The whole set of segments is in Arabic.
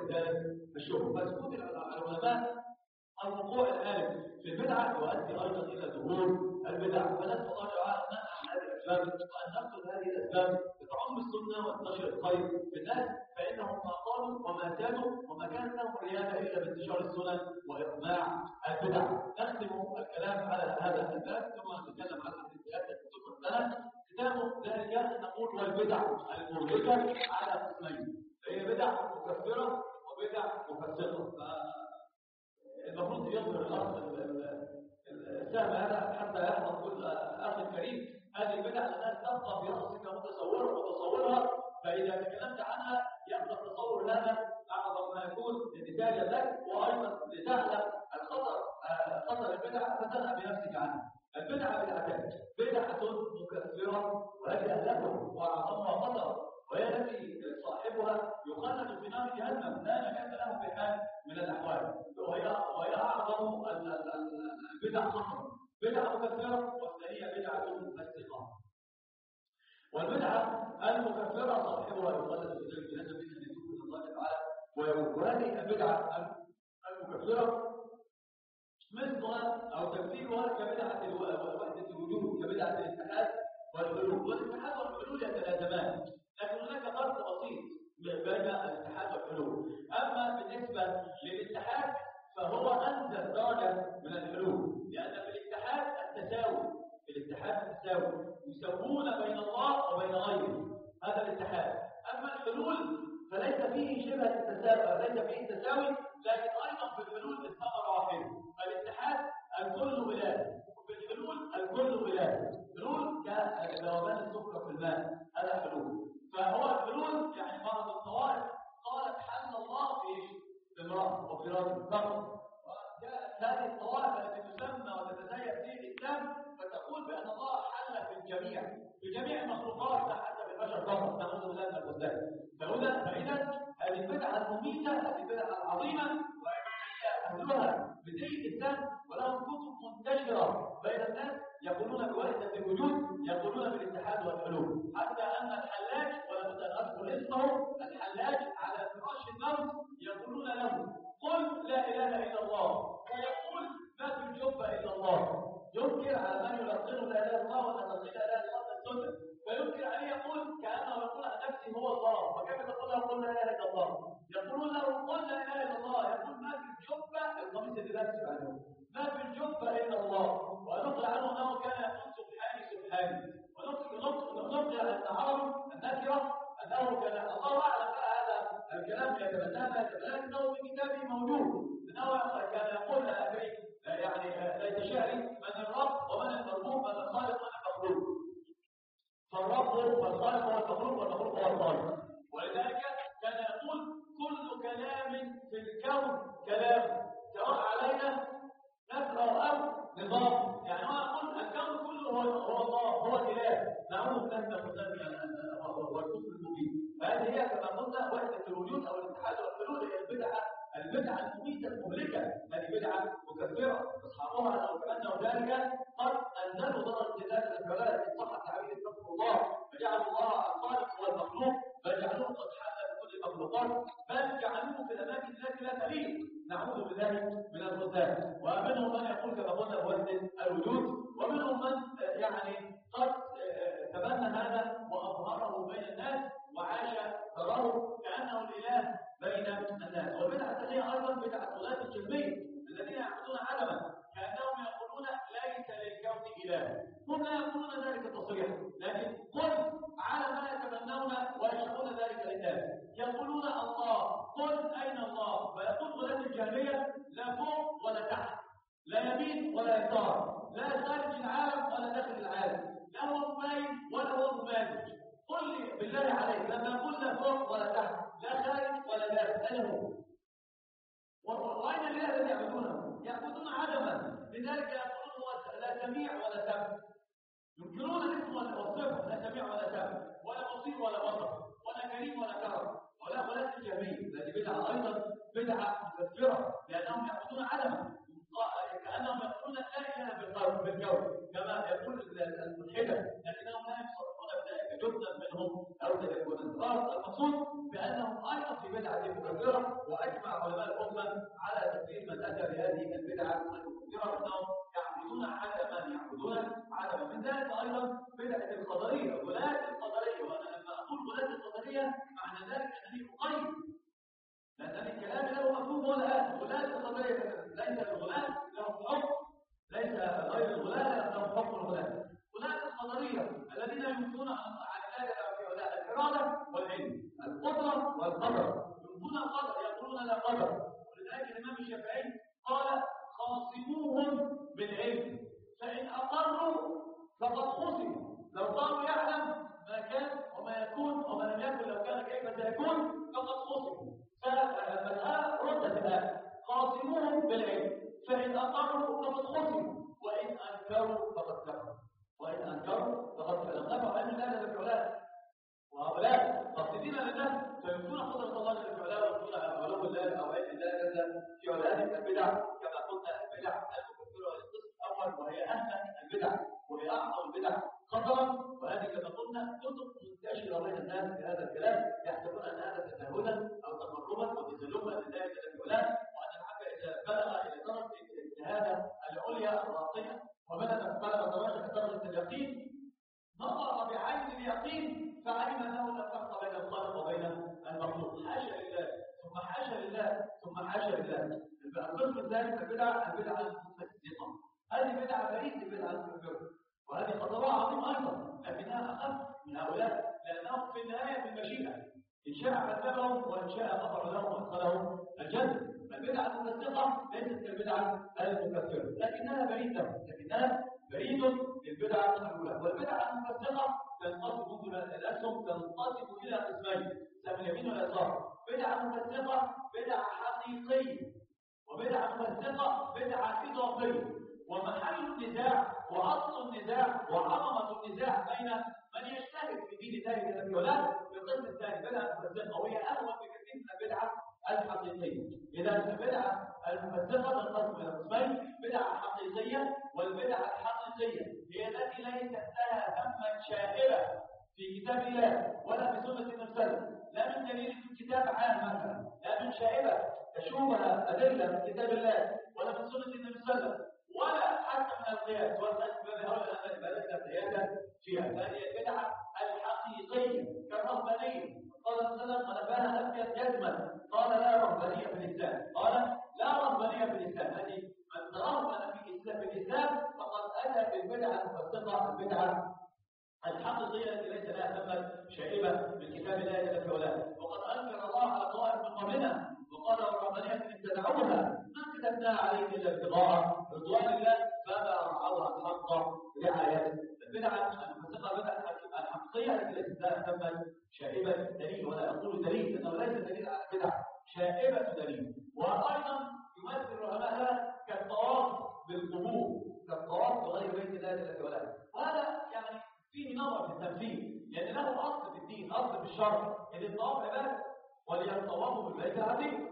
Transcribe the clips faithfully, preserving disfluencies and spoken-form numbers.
وإزالة الشبه. فسكوت العلماء الوقوع الآلف في البدعة يؤدي أيضا إلى ظهور البدع. فنسأل الله تعالى أن نمنع هذه الأسباب وأن نقتل هذه الأسباب بتعم السنة وانتشر الخير في الناس، فإنهم ما قالوا وما كانوا وما كانت لهم ريادة إلا بانتشار السنن وإقماع البدع. نختم الكلام على هذا الباب ثم نتكلم على الحديثيات التي تقدم. ختام ذلك نقول والبدع المهلكة على قسمين، هي بدع مكفرة وبدع مفسقة. المفروض يظهر الأخ السهم هذا حتى يحفظ كل أخ كريم هذه البدع الناس تبقى في رأسك متصورة وتصورها، فإذا تكلمت عنها يبقى التصور هذا أعظم ما يكون لنتاجا لك، وأيضا لتعلم الخطر خطر البدع فتنهى بنفسك عنها. البدعة بدعتان، بدعة مكفرة وهي أهلكم وأعظمها خطر، وهي التي صاحبها يخلد في نار جهنم لا مكان له في حال من الأحوال، وهي وهي أعظم البدع خطرا. بدعة مكفرة والثانية بدعة مفسقة. والبدعة المكفرة صاحبها يخلد في نار جهنم بإذن يتوب الله تعالى. وهذه البدعة المكفرة مثلها أو تمثيلها كبدعة وحدة الوجود، كبدعة الاتحاد والحلول. والاتحاد والحلول يتلازمان، لكن هناك فرق بسيط بين الاتحاد والحلول. أما بالنسبة للاتحاد فهو أنزل درجة من الحلول، لأن في الاتحاد التساوي، في الاتحاد التساوي يسوون بين الله وبين غيره، هذا الاتحاد. أما الحلول فليس فيه شبه التساوي، ليس فيه تساوي، لكن أيضا في الحلول الثمرة واحدة. فالاتحاد الكل ولاده، وفي الحلول الكل ولاده. حلول كذوبان السكر في الماء، هذا حلول. فهو الحلول يعني بعض الطوائف قالت حل الله في امرأة وفي رجل فقط، وجاءت هذه الطوائف التي تسمى وتتزين في الإسلام فتقول بأن الله حل في الجميع، في جميع المخلوقات لا حتى في البشر فقط، نعوذ بالله من الخذلان. فهنا فإذا هذه البدعة المميتة، هذه البدعة العظيمة، أهلها بدين الإسلام ولهم كتب منتشرة بين الناس يقولون بوحدة الوجود، يقولون بالاتحاد والحلول، حتى أن الحلاج ولابد أن أذكر اسمه، الحلاج على فراش الموت يقولون له قل لا إله إلا الله، ويقول ما في الجبة إلا الله. ينكر على من يلقنه لا إله إلا الله وأن تلقين لا إله إلا الله السنة، فينكر عليه يقول كأنه يقول عن نفسه هو الله، وكيف تقول له قل لا إله إلا الله؟ يقولون له قل لا إله إلا الله، يقول ما في الجبة، القميص اللي لابسه عنه ما في الجبة إلا الله. ونقل عنه أنه كان يقول سبحاني سبحاني. ونقل عن العرب النكرة أنه كان الله أعلم هذا الكلام يتبناه لكنه في كتابه موجود، أنه كان يقول لأبي يعني ليس شعري من الرب ومن المربوب من الخالق ومن المخلوق، فالرب والخالق هو المخلوق والمخلوق هو الخالق. ولذلك كان يقول كل كلام في الكون كلام سواء علينا نكره أو نظام، يعني هو يقول الكون كله هو هو الله هو الإله، نعوذ بالله من الخذلان والكفر المبين. فهذه هي كما قلنا وحدة الوجود أو الاتحاد والحلول، هي البدعة البدعة المميتة المهلكة، هذه بدعة مكفرة. أصحابها لو كأنه ذلك قد أنزلوا درجة ذات الجلالة إن صح التعبير اتقوا الله، فجعلوا الله الخالق هو المخلوق، بل جعلوه قد حل بكل المخلوقات، بل جعلوه في الأماكن التي لا تليق، نعوذ بالله من الخذلان. ومنهم من يقول كما قلنا بوحدة الوجود، ومنهم من يعني قد تبنى هذا وأظهره بين الناس وعاش تراه كأنه الإله بين الناس. والبدعة الثانية أيضا بدعة غلاة الجهمية الذين يعبدون عدما كأنهم يقولون ليس للكون إله. هم لا يقولون ذلك تصريحا، لكن قل على ما يتمنون ويشاءون ذلك للناس، يقولون الله، قل أين الله؟ فيقول غلاة الجهمية لا فوق ولا تحت، لا يمين ولا يسار، لا خارج العالم ولا داخل العالم، لا هو مبين ولا هو مماثل. قل لي بالله عليك لما قلنا فوق ولا تحت لا خارج ولا داخل، أين هو؟ وأين الإله الذي يعبدونه؟ يعبدون عدما، لذلك يقولون هو لا سميع ولا سمع، ينكرون الاسم والصفة، لا سميع ولا سمع ولا بصير ولا بصر ولا كريم ولا كرم ولا غلاة الجهمية. هذه بدعة أيضا بدعة مكفرة، لأنهم يعبدون عدما كأنهم يقولون لا إله بالكون كما يقول الملحدة، لكنهم لا يصرفون بذلك جبنا منهم أو تكون المقصود بأنهم أيضا في بدعة مكفرة، وأجمع علماء الأمة على تكفير من أتى بهذه البدعة المكفرة أنهم يعبدون عدما يعبدون عدما. من ذلك أيضا بدعة القدرية، غلاة القدرية. وأنا لما أقول غلاة القدرية معنى ذلك أنني أقيد، لأن الكلام له مفهوم ولا غلاة القدرية ليس الغلاة لهم حكم، ليس غير الغلاة لهم حكم الغلاة. غلاة القدرية الذين ينفون عن الله في علاء الإرادة والعلم، القدرة والقدر، ينفون القدر، يقولون لا قدر. ولذلك الإمام الشافعي قال خاصموهم بالعلم فإن أقروا فقد خصموا. لو قالوا يعلم ما كان وما يكون وما لم يكن لو كان كيف سيكون فقد خصموا. فالمسألة ردت الآن، خاصموهم بالعلم فإن أقروا فقد خصموا وإن أنكروا فقد كفروا. وإن أنكروا فقد فلنقفوا علم الله جل في علاه، وهؤلاء قاصدين لله فينفون قدرة الله جل في علاه وينفون علو الله أو علم الله جل في علاه. هذه البدع كما قلنا البدع المكفرة للقسم الأول، وهي أهمل البدع وهي أعظم البدع خطرا. وهذه كما قلنا كتب منتشرة بين الناس في هذا الكلام، يحسبون أن هذا تساهلا أو تقربا أو تسلما لله جل في علاه، وأن العبد إذا بلغ إلى درجة الاجتهاد العليا الراقية وبلغ بلغ درجة اليقين نظر بعين اليقين فعلم أنه لا فرق بين الخالق وبين المخلوق. حاشا لله ثم حاشا لله ثم حاشا لله. القسم الثاني البدع البدعة المفسقة. هذه بدعة بعيدة البدعة المكفرة، وهذه خطرها عظيم أيضا، لكنها أخف من هؤلاء لأنهم في النهاية في المشيئة، إن شاء عذبهم وإن شاء غفر لهم وأدخلهم الجنة. البدعة المفسقة ليست كالبدعة المكفرة، لكنها بعيدة لكنها بعيد للبدعة الأولى. والبدعة المفسقة تنقسم الأسهم تنقسم إلى قسمين، سهم اليمين واليسار. بدعة مفسقة بدعة حقيقية، وبدعة مفسقة بدعة إضافية. ومحل النزاع وأصل النزاع وعظمة النزاع بين من يجتهد في دين الله جل وعلا في القسم الثاني بدعة مفسقة، وهي أهون بكثير من البدعة الحقيقية. إذا البدعة المفسقة تنقسم إلى قسمين، بدعة حقيقية والبدعة الحقيقية هي التي ليست لها ذمة شائبة في كتاب الله ولا في سنة النبي، لا من دليل في الكتاب عام مثلا، لا من شائبة تشوبه أدلة من كتاب الله ولا من سنة النبي ولا حتى من القياس والأسباب هؤلاء الأمر ليس قياسا فيها. فهذه البدعة الحقيقية كالرهبانية. قال صلى الله عليه وسلم نباها أبيض جزما قال لا رهبانية في الإسلام، قال لا رهبانية في الإسلام. هذه من ترهبن في الإسلام في الإسلام فقد أتى بالبدعة المفسقة البدعة الحقيقية التي ليس لها ثمة شائبة من كتاب الله جل وعلا. وقد أنكر الله على طائف من قومنا وقال الرهبانية ابتدعوها ما كتبناها عليهم إلا ابتغاء رضوان الله فما رعوها الحق رعايته. البدعة المفسقة البدعة الحقيقية التي ليست لها ثمة شائبة دليل، ولا أقول دليل لأنه ليس دليل على بدعة شائبة دليل. وأيضا يمثل العلماء كالطواف بالقبور، كالطواف بغير بيت الله جل وعلا. وهذا يعني فيه نظر في التمثيل، لأن له أصل في الدين، أصل في الشرع، إن الطواف عبادة وليطوفوا بالبيت العتيق.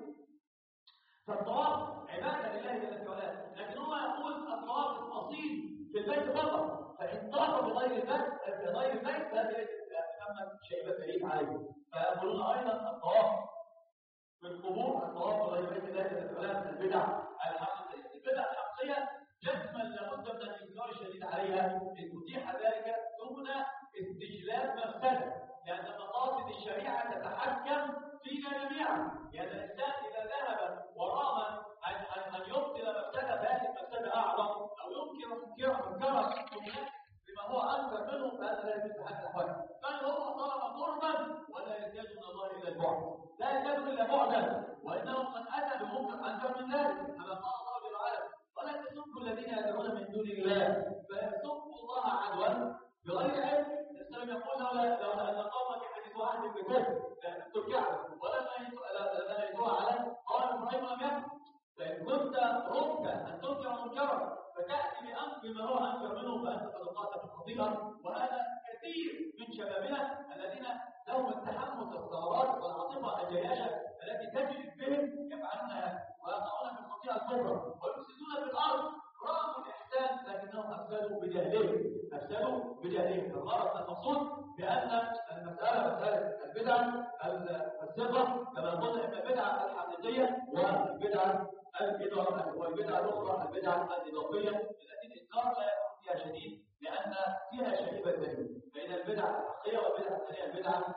فالطواف عبادة لله جل وعلا، لكن هو يقول الطواف الأصيل في البيت فقط، فإن طاف بغير البيت بغير البيت فهذا ليس تسمى شيء دليل عليه. فيقولون أيضا الطواف في القبور الطواف بغير بيت الله جل وعلا من البدع الحقيقية. البدع الحقيقية جزما لابد من الإنكار الشديد عليها إن أتيح ذلك دون استجلاب مفسدة، لأن مقاصد الشريعة تتحكم فينا جميعا. لأن الإنسان إذا ذهب ورام أن أن أن يبطل مفسدة فهذه المفسدة أعظم، أو ينكر منكرا منكرا بما هو أنكر منه فهذا لا يجوز بحال الأحوال. بل هو طلب قربا ولا يزداد من الله إلا البعد، لا يزداد إلا بعدا، وإنه قد أتى بمنكر أنكر من ذلك كما قال الله جل وعلا ولا تسبوا الذين يدعون من دون الله فيسبوا الله عدوا بغير علم. الإسلام يقول لولا لولا أن قومك حديثوا عهد بكفر لأنتم الكعبة ولما يدوها على قال إبراهيم لم يكن. فإن كنت رمت أن تنكر منكرا فتأتي بأمر بما هو أنكر منه فأنت قد وقعت في الخطيئة. وهذا كثير من شبابنا الذين لهم التحمس الثورات والعاطفة الجياشة التي تجري بهم يفعلون هذا ويقعون في الخطيئة الكبرى ويفسدون في الأرض رغم الإحسان، لكنهم أفسدوا بجهلهم أفسدوا بجهلهم. شيء. الغرض المقصود بأن المسألة مسألة البدع الصفة كما قلنا أن البدعة الحقيقية والبدعة الإضافية والبدعة الأخرى البدعة الإضافية التي الإنكار لا يكون فيها شديد لأن فيها شريبة دليل. فإن البدعة الحقيقية والبدعة الثانية البدعة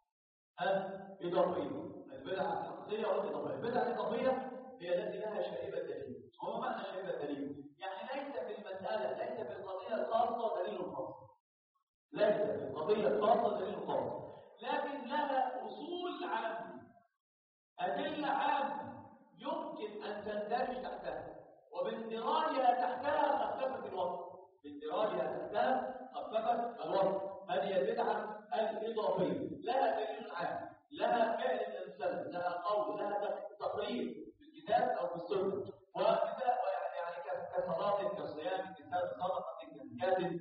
الإضافية. البدعة الحقيقية والإضافية. البدعة الإضافية هي التي لها شريبة دليل. وما معنى شريبة دليل؟ يعني ليس في المسألة ليس في القضية الخاصة دليل خاص. ليس في القضية الخاصة دليل خاص، لكن لها أصول عامة، أدلة عامة يمكن أن تندرج تحتها، وباندراجها تحتها خففت الوصف. باندراجها تحتها خففت الوصف. هذه البدعة الإضافية لها دليل عام، لها فعل الإنسان، لها قول، لها تقرير في الكتاب أو في السنة، وكذا يعني كصلاة كصيام كتاب صدقة كزكاة،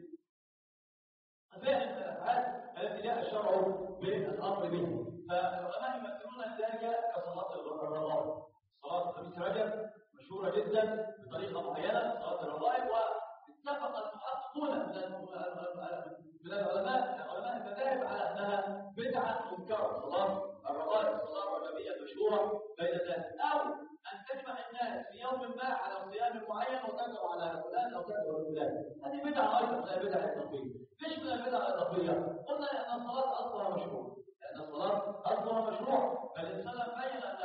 فعل من الأفعال التي جاء الشرع بالأمر به. فالعلماء يمثلون ذلك كصلاة الرغائب. صلاة خميس رجب مشهورة جدا بطريقة معينة، صلاة الرغائب، واتفق المحققون من العلماء علماء المذاهب على أنها بدعة منكرة. صلاة الرغائب الصلاة الرجبية المشهورة بين الناس، أو أن تجمع الناس في يوم ما على صيام معين وتدعو على فلان أو تدعو على فلان، هذه بدعة أيضا من البدع الإضافية. ليش من البدع الإضافية؟ قلنا أن الصلاة أصلها مشروع، لأن الصلاة أصلها مشروع، فالإنسان بين أن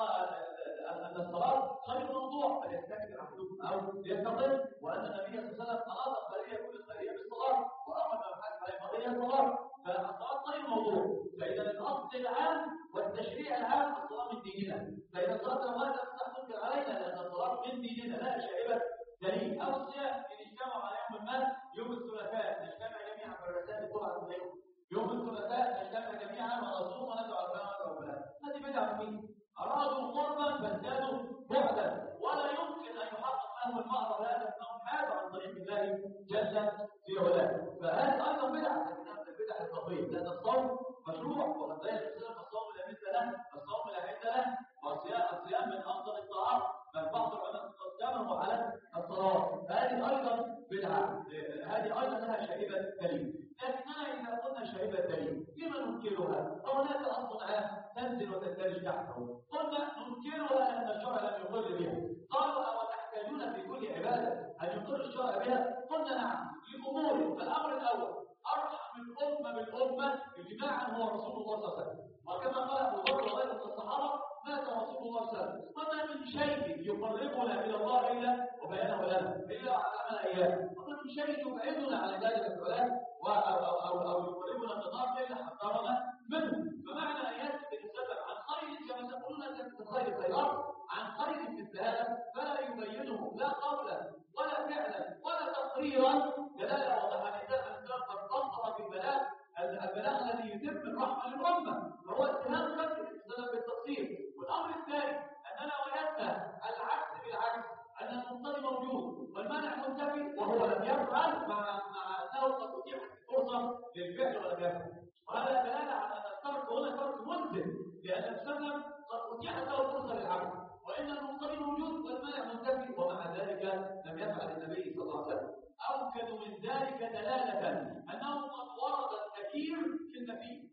أن الصلاة خير موضوع فليستكبر أحدكم أو ليستقل، وأن النبي صلى الله عليه وسلم أراد الخيرية كل الخيرية بالصلاة وأمر بالحث على قضية الصلاة، فالصلاة خير موضوع. فإذا الأصل العام والتشريع العام الصلاة من ديننا، فإذا الصلاة الرغائب لا تستحق تنكر علينا لأن الصلاة من ديننا لا شائبة دليل. أو الصيام إن اجتمعوا على يوم ما يوم الثلاثاء نجتمع جميعا في الرسائل طلعت اليوم يوم الثلاثاء نجتمع جميعا ونصوم وندعو على فلان ودعو فلان، هذه بدعة منين؟ أرادوا قربا فازدادوا بعدا، ولا يمكن أن يحقق لهم المعرض هذا أنهم حادوا عن طريق الله جل في علاه. فهذه أيضا بدعة، لكنها من البدع الإضافية، لأن الصوم مشروع وقد بين الإسلام الصوم لا مثل له، الصوم لا عد له، والصيام من أفضل الطاعات، بل بعض العلماء قدمه على الصلاة، فهذه أيضا بدعة، هذه أيضا لها شائبة دليل. لكننا إذا قلنا شائبة دليل لما ننكرها؟ فهناك أصل عام تنزل وتندرج تحته، قلنا ننكرها لأن الشرع لم يقر بها. قالوا أو تحتاجون في كل عبادة أن يقر الشرع بها؟ قلنا نعم لأمور. الأمر الأول أرحم الأمة بالأمة إجماعا هو رسول الله صلى الله عليه وسلم، وكما قال أبو بكر وغيره من الصحابة مات رسول الله صلى الله عليه وسلم، وما من شيء يقربنا إلى الله إلا وبيانه لنا إلا وعلمنا إياه، وما من شيء يبعدنا عن ذلك الكلام أو, أو, أو, أو يقربنا من النار إلا حذرنا منه. فمعنى أن يثبت السبب عن خير كما تقولون خير خيرات عن خير مثل هذا فلا يبينه لا قولا ولا فعلا ولا تقريرا دلاله واضحه. الانسان قد قصر في البلاغ البلاغ الذي يتم الرحمه للامه، فهو اتهام كثير السبب بالتقصير. والامر الثاني اننا وجدنا العكس بالعكس، ان المنطلي موجود والمانع منتفي وهو لم يفعل، مع مع انه قد اتيحت فرصه للفعل ولم يفعل، وهذا دلاله على ان الترك هنا ترك ملزم، لان السبب قد اتيحت له فرصه للعمل، وان المنطلي موجود والمانع منتفي ومع ذلك لم يفعل النبي صلى الله عليه وسلم. اوكد من ذلك دلاله انه قد ورد النكير في المثيل،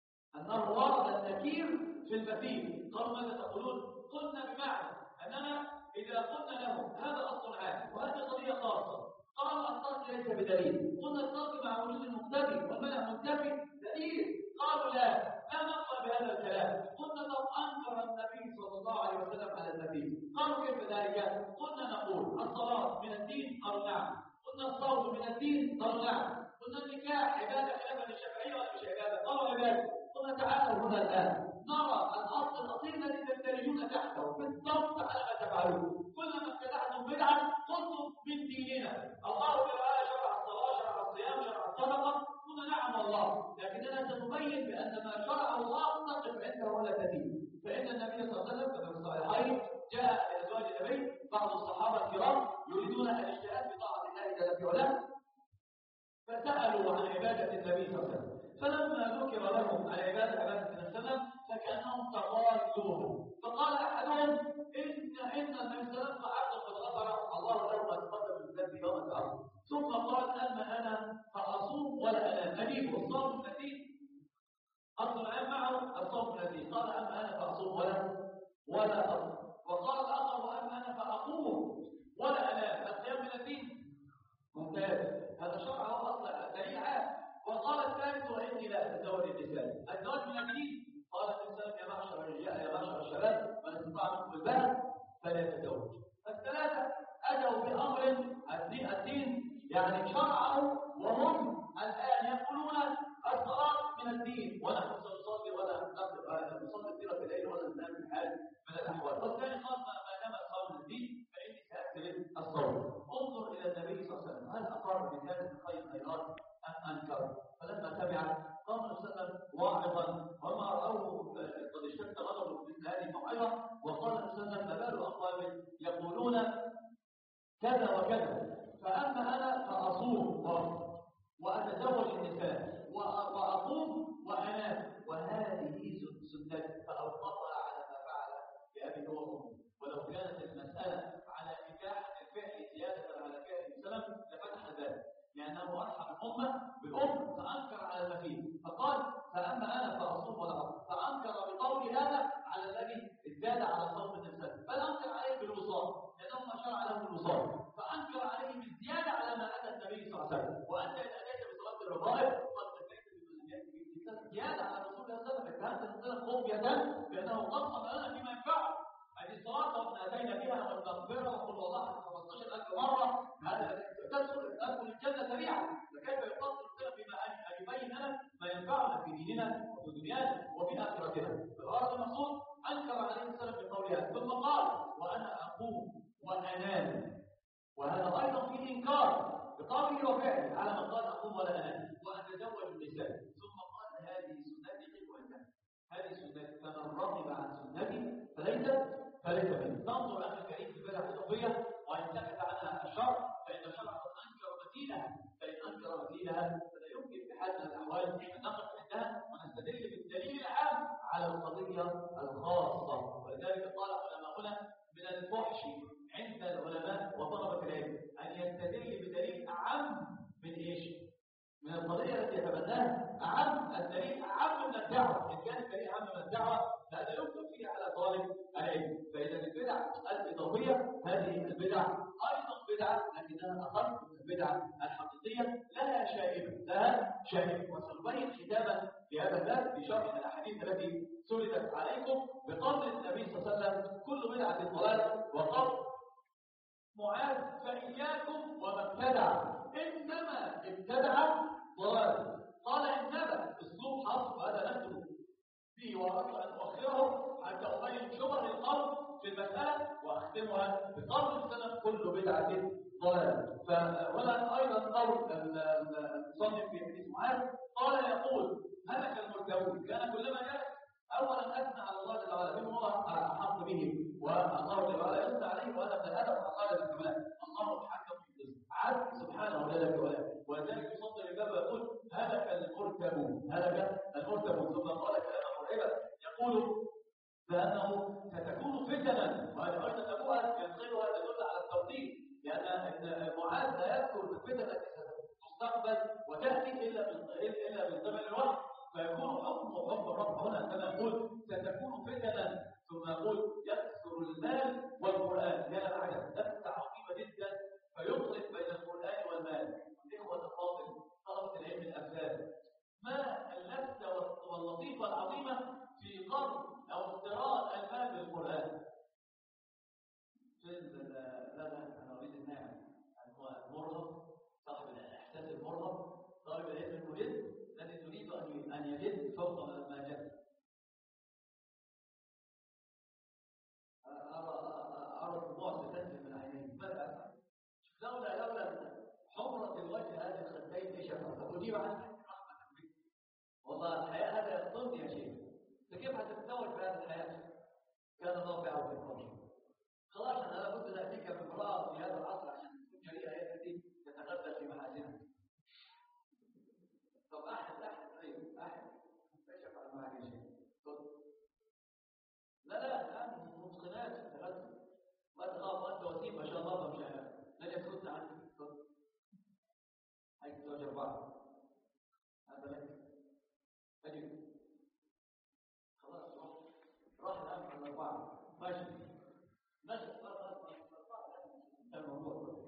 انه ورد النكير في المثيل. قالوا ماذا تقولون؟ قلنا بمعنى اننا اذا قلنا لهم هذا اصل عام وهذه قضيه خاصه، قالوا الترك ليس بدليل، قلنا الترك مع وجود المختفي والمنع منتفي دليل، قالوا لا لا نقبل بهذا الكلام. قلنا لو انكر النبي صلى الله عليه وسلم على النبي، قالوا كيف ذلك؟ قلنا نقول الصلاه من الدين، قالوا نعم. قلنا الصوم من الدين، قالوا نعم. قلنا النكاح عباده خلافا للشافعيه ولا مش عباده؟ قالوا عباده. قلنا تعالوا هنا الان نرى الاصل الاصيل الذي تندرجون تحته بالضبط على ما تفعلون. كلما ابتدعتم بدعه قلتم من ديننا، الله تعالى شرع الصلاه شرع الصيام شرع الصدقه، قلنا نعم والله، لكننا سنبين بان ما شرع الله نقف عنده ولا تزيد. فان النبي صلى الله عليه وسلم كما في الصحيحين جاء لازواج النبي بعض الصحابه الكرام يريدون الاجتهاد بطاعه الله جل في علاه، فسالوا عن عباده النبي صلى الله عليه وسلم، فلما ذكر لهم عن عباده عباده النبي صلى الله عليه وسلم فكانهم تقالوه، فقال احدهم ان ان النبي صلى الله عليه وسلم عبد قد غفر الله له ما تقدم من ذنبه وما تاخر، ثم قال اما انا فاصوم ولا أصل العلم معه الصوم من الدين. قال أما أنا فأصوم ولا ولا أصوم. وقال الآخر وأما أنا فأقوم ولا أنام. القيام من الدين ممتاز، هذا شرعه أصلا دليل عام. وقال الثالث وإني لا أتزوج النساء. الزواج من الدين. قال الإنسان يا معشر الرجال يا معشر الشباب من استطاع منكم الباء فليتزوج. الثلاثة أتوا بأمر الدين, الدين يعني شرعه، وهم الآن يقولون الصلاة من الدين ونحن سنصلي ولا نصلي سيرة الليل ولا ننام في حال من الأحوال. والثاني قال ما دام الصوم من الدين فإني سأكتب الصوم. انظر إلى النبي صلى الله عليه وسلم، هل أقر بهذه الخير خيرات أم أنكر؟ فلما تبع قام النبي صلى الله عليه وسلم واعظا وما رأوه قد اشتد غضبه مثل هذه الموعظة، وقال النبي صلى الله عليه وسلم ما بال أقوام يقولون كذا وكذا، فأما أنا فأصوم وأتزوج النساء وأقوم وأنام وهذه سنتي، فأوقفها على ما فعل بأبي هو وأمه. ولو كانت المسألة على إباحة الفعل زيادة على فعل السلف لفتح الباب، لأنه أرحم الأمة بالأم فأنكر على المفيد، فقال فأما أنا فأصوم ولا أصوم، فأنكر بقول هذا على الذي ازداد على صوم النساء، بل أنكر عليه بالوصال لأنه ما شرع له بالوصال، فأنكر عليه بالزيادة على ما أتى النبي صلى الله عليه وسلم. وأنت إذا أتيت بصلاة الرغائب قد تفيت بمسلمات زيادة على رسول الله صلى الله عليه وسلم، فأنت تنزل خفية لأنه قصد لنا فيما ينفعه. هذه الصلاة وقد أتينا بها والمغفرة وقل والله خمسة عشر ألف مرة، هذا تدخل تدخل الجنة سريعا، فكيف يقصر السلف بما أن يبين لنا ما ينفعنا في ديننا وفي دنيانا وفي آخرتنا. فالغرض المقصود أنكر عليه السلف بقولها، ثم قال وأنا أقوم وأنام، وهذا أيضا فيه إنكار بقوله وفعله على من قال أقوم ولا أنام وأتزوج النساء. ثم قال هذه سنتي قل وانتهى، هذه سنتي فمن رغب عن سنتي فليس فليس مني. تنظر أخي الكريم في البدع الإضافية وإن سكت عنها الشرع فإن الشرع قد أنكر مثيلها، فإن أنكر مثيلها فلا يمكن بحال من الأحوال أن نقف عندها ونستدل بالدليل العام على القضية الخاصة. ولذلك قال علماؤنا من الفحش عند العلماء وطلبة العلم أن يستدل بدليل أعم من إيش؟ من القضية التي يتبناها. أعم الدليل أعم من الدعوة، إن كان الدليل أعم من الدعوة فهذا يمكن فيه على طالب العلم. فإذا البدع الإضافية هذه البدع أيضا بدعة لكنها أخف من البدع الحقيقية، لها شائبة لها شائبة وسنبين ختاما لهذا الباب في شرح الأحاديث التي سردت عليكم بقول النبي صلى الله عليه وسلم كل بدعة ضلالة، وقول معاذ فإياكم وما ابتدع إنما ابتدع ضلال. قال إنما أسلوب حصر وهذا نكتب فيه وأردت أن أؤخره حتى أبين شبه القول في المسألة وأختمها بقول السلف كل بدعة ضلال. فهنا أيضا قول المصنف في حديث معاذ قال يقول هلك المرتدون كان كلما جاء أولا أثنى على الله جل وعلا بما هو أحق به، والله جل وعلا يثنى عليه وهذا من الأدب وقال بالكمال الله الحكم في القسط عدل سبحانه وجل وعلا. ولذلك يصدر الباب ويقول هلك المرتبون هلك المرتبون. ثم قال كلاما مرعبا يقول بأنه ستكون فتنا، وهذا أيضا أبوها ينقلها تدل على التوحيد، لأن معاذ لا يذكر الفتن التي ستستقبل وتأتي إلا من إلا من قبل الوحي، فيكون حكم حكم الرب هو ماشي ماشي الموضوع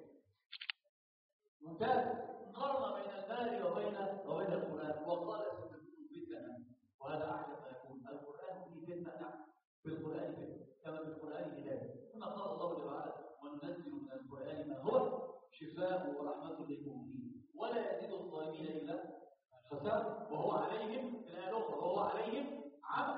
ممتاز. قارن بين المال وبين وبين القرآن وقال ستكون فتنة، وهذا أعلى ما يكون. القرآن فيه فتنة، نعم في القرآن فتنة كما في القرآن هداية، كما قال الله تعالى وننزل من القرآن ما هو شفاء ورحمة للمؤمنين ولا يزيد الظالمين إلا خسارة وهو عليهم في الآية الأخرى وهو عليهم عمى.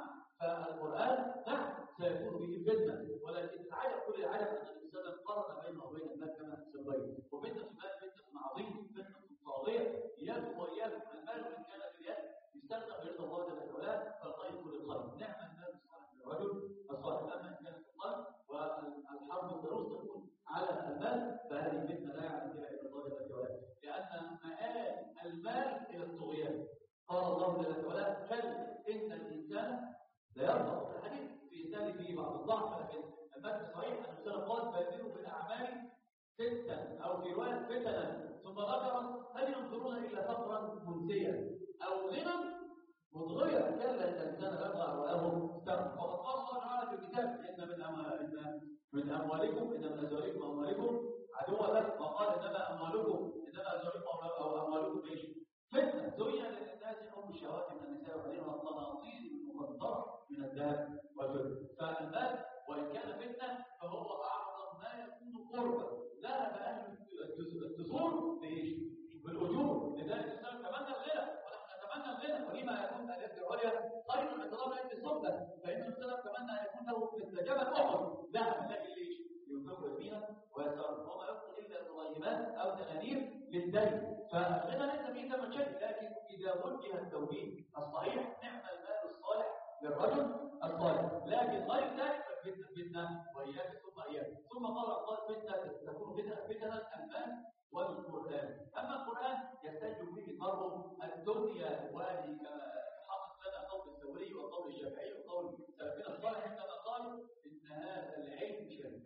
فالقرآن نعم سيكون به فتنة، ولكن العجب كل العجب أن النبي صلى الله عليه وسلم قارن بينه وبين المال كما سبين. وفتنة المال فتنة عظيمة، فتنة طاغية. إياكم وإياكم المال وإن كان في اليد يستخدم برضا الله جل وعلا فالخير كل الخير. نعم المال الصالح للرجل الصالح، أما إن كان في القلب والحرب الضروس تكون على المال فهذه فتنة لا يعلم بها إلا الله جل وعلا، لأن مآل المال إلى الطغيان. قال الله جل وعلا كلا إن الإنسان لا يرضى. الحديث في إسناده فيه بعض الضعف، لكن المتن صحيح أن الرسول قال بادروا بالأعمال ستا أو في رواية فتنا، ثم ذكر هل ينظرون إلا فقرا منسيا أو غنى مضغيا كلا إن الإنسان يرضى وله استغنى. وقد قال الله تعالى في الكتاب إن من إن من أموالكم إن من أزواجكم وأموالكم عدوا لكم، وقال إنما أموالكم إنما أزواجكم أو أموالكم إيش؟ فتنة. زين للناس حب الشهوات من النساء والبنين والقناطير المقنطرة من الذهب والفضة. فالمال وإن كان فتنة فهو أعظم ما يكون قربا. ذهب أهل الدثور بإيش؟ بالأجور. لذلك الإسلام تمنى الغنى ونحن نتمنى الغنى، ولما يكون اليد العليا خير من طلب اليد السفلى، فإن الإسلام تمنى أن يكون له مثل جبل أحد ذهب لكن ليش؟ ينفق يمينا ويسارا وما يبقى إلا طيبات أو دنانير للدين. فالغنى ليس فيه ثمن شيء، لكن إذا وجه التوجيه الصحيح نعم المال الصالح للرجل الصالح. لكن غير ذلك فالفتنة فتنة وإياك ثم إياك. ثم قال الله فتنة تكون فتنة فتنة المال والقرآن. أما القرآن يحتاج به المرء الدنيا وهذه كما حقق لنا قول الثوري وقول الشافعي وقول سلفنا الصالح عندما قالوا إن هذا العلم شريك.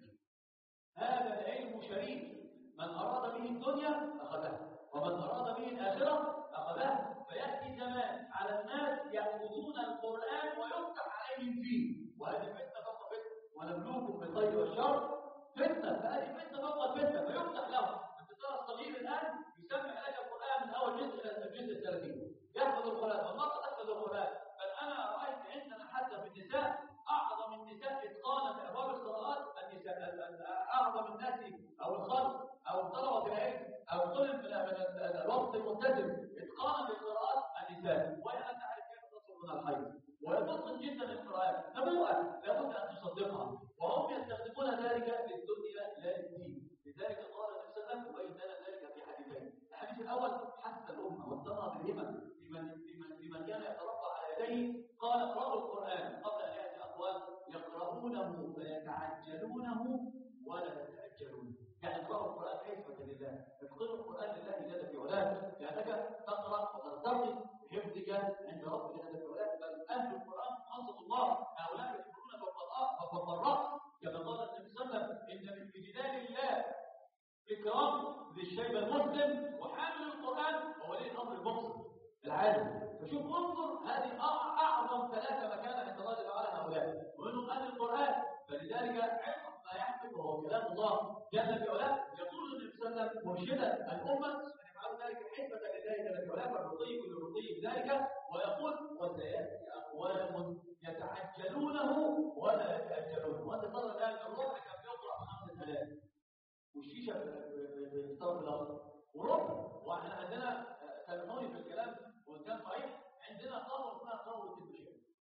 هذا العلم شريك، من أراد به الدنيا أخذها ومن أراد به الآخرة أخذها. فيأتي زمان على الناس يأخذون القرآن ويفتح عليهم فيه، وهذه فتنة فوق فتنة ونبلوكم بالخير والشر فتنة. فهذه فتنة فوق فتنة فيفتح له. أنت ترى الصغير الآن يسمع لك القرآن من أول جزء إلى الجزء الثلاثين يحفظ القرآن والمرأة تحفظ القرآن. بل أنا رأيت عندنا حتى في النساء أعظم النساء إتقانا في أبواب القراءات النساء أعظم الناس أو الخلق أو طلبة العلم أو طلب من الوقت الملتزم إتقانا في القراءات النساء. ولا تعرف كيف تصل من الحيض ويتصل جدا القراءات نبوءة لابد أن تصدقها، وهم يستخدمون ذلك للدنيا لا للدين. لذلك قال النبي صلى الله عليه وسلم وبين لنا ذلك في حديثين. الحديث الأول حث الأمة واستمر بالهمم لمن لمن كان يتربى على يديه. قال اقرأوا القرآن قبل أن يأتي أقوال يقرؤونه فيتعجلونه ولا يتأجلونه. يعني اقرأوا القرآن حكمة لله، اقرأوا القرآن لله جل في علاه، لأنك تقرأ وترتقي بحفظك عند ربك جل في علاه. بل أهل القرآن خاصة الله هؤلاء يدخلون فوق الرأس، كما قال النبي صلى الله عليه وسلم إن من جلال الله إكرام للشيب المسلم وحامل القرآن وولي الأمر المقصد العالم. فشوف انظر هذه أعظم ثلاثة مكانة عند الله تعالى هؤلاء ومنهم أهل القرآن. فلذلك عظم ما يحمل وهو كلام الله جل في علاه. يقول النبي صلى الله عليه وسلم مرشدا الأمة أن يفعلوا ذلك حكمة لله جل في علاه فالرضي كل رضي ذلك. ويقول وسيأتي أقوام يتعجلونه ولا يتأجلونه. وأنت ترى الآن الروح كان بيقرأ خمسة آلاف والشيشة في الطرف الأرض وربع. وإحنا عندنا سامحوني في الكلام وإن كان صحيح عندنا قهوة اسمها قهوة المشايخ.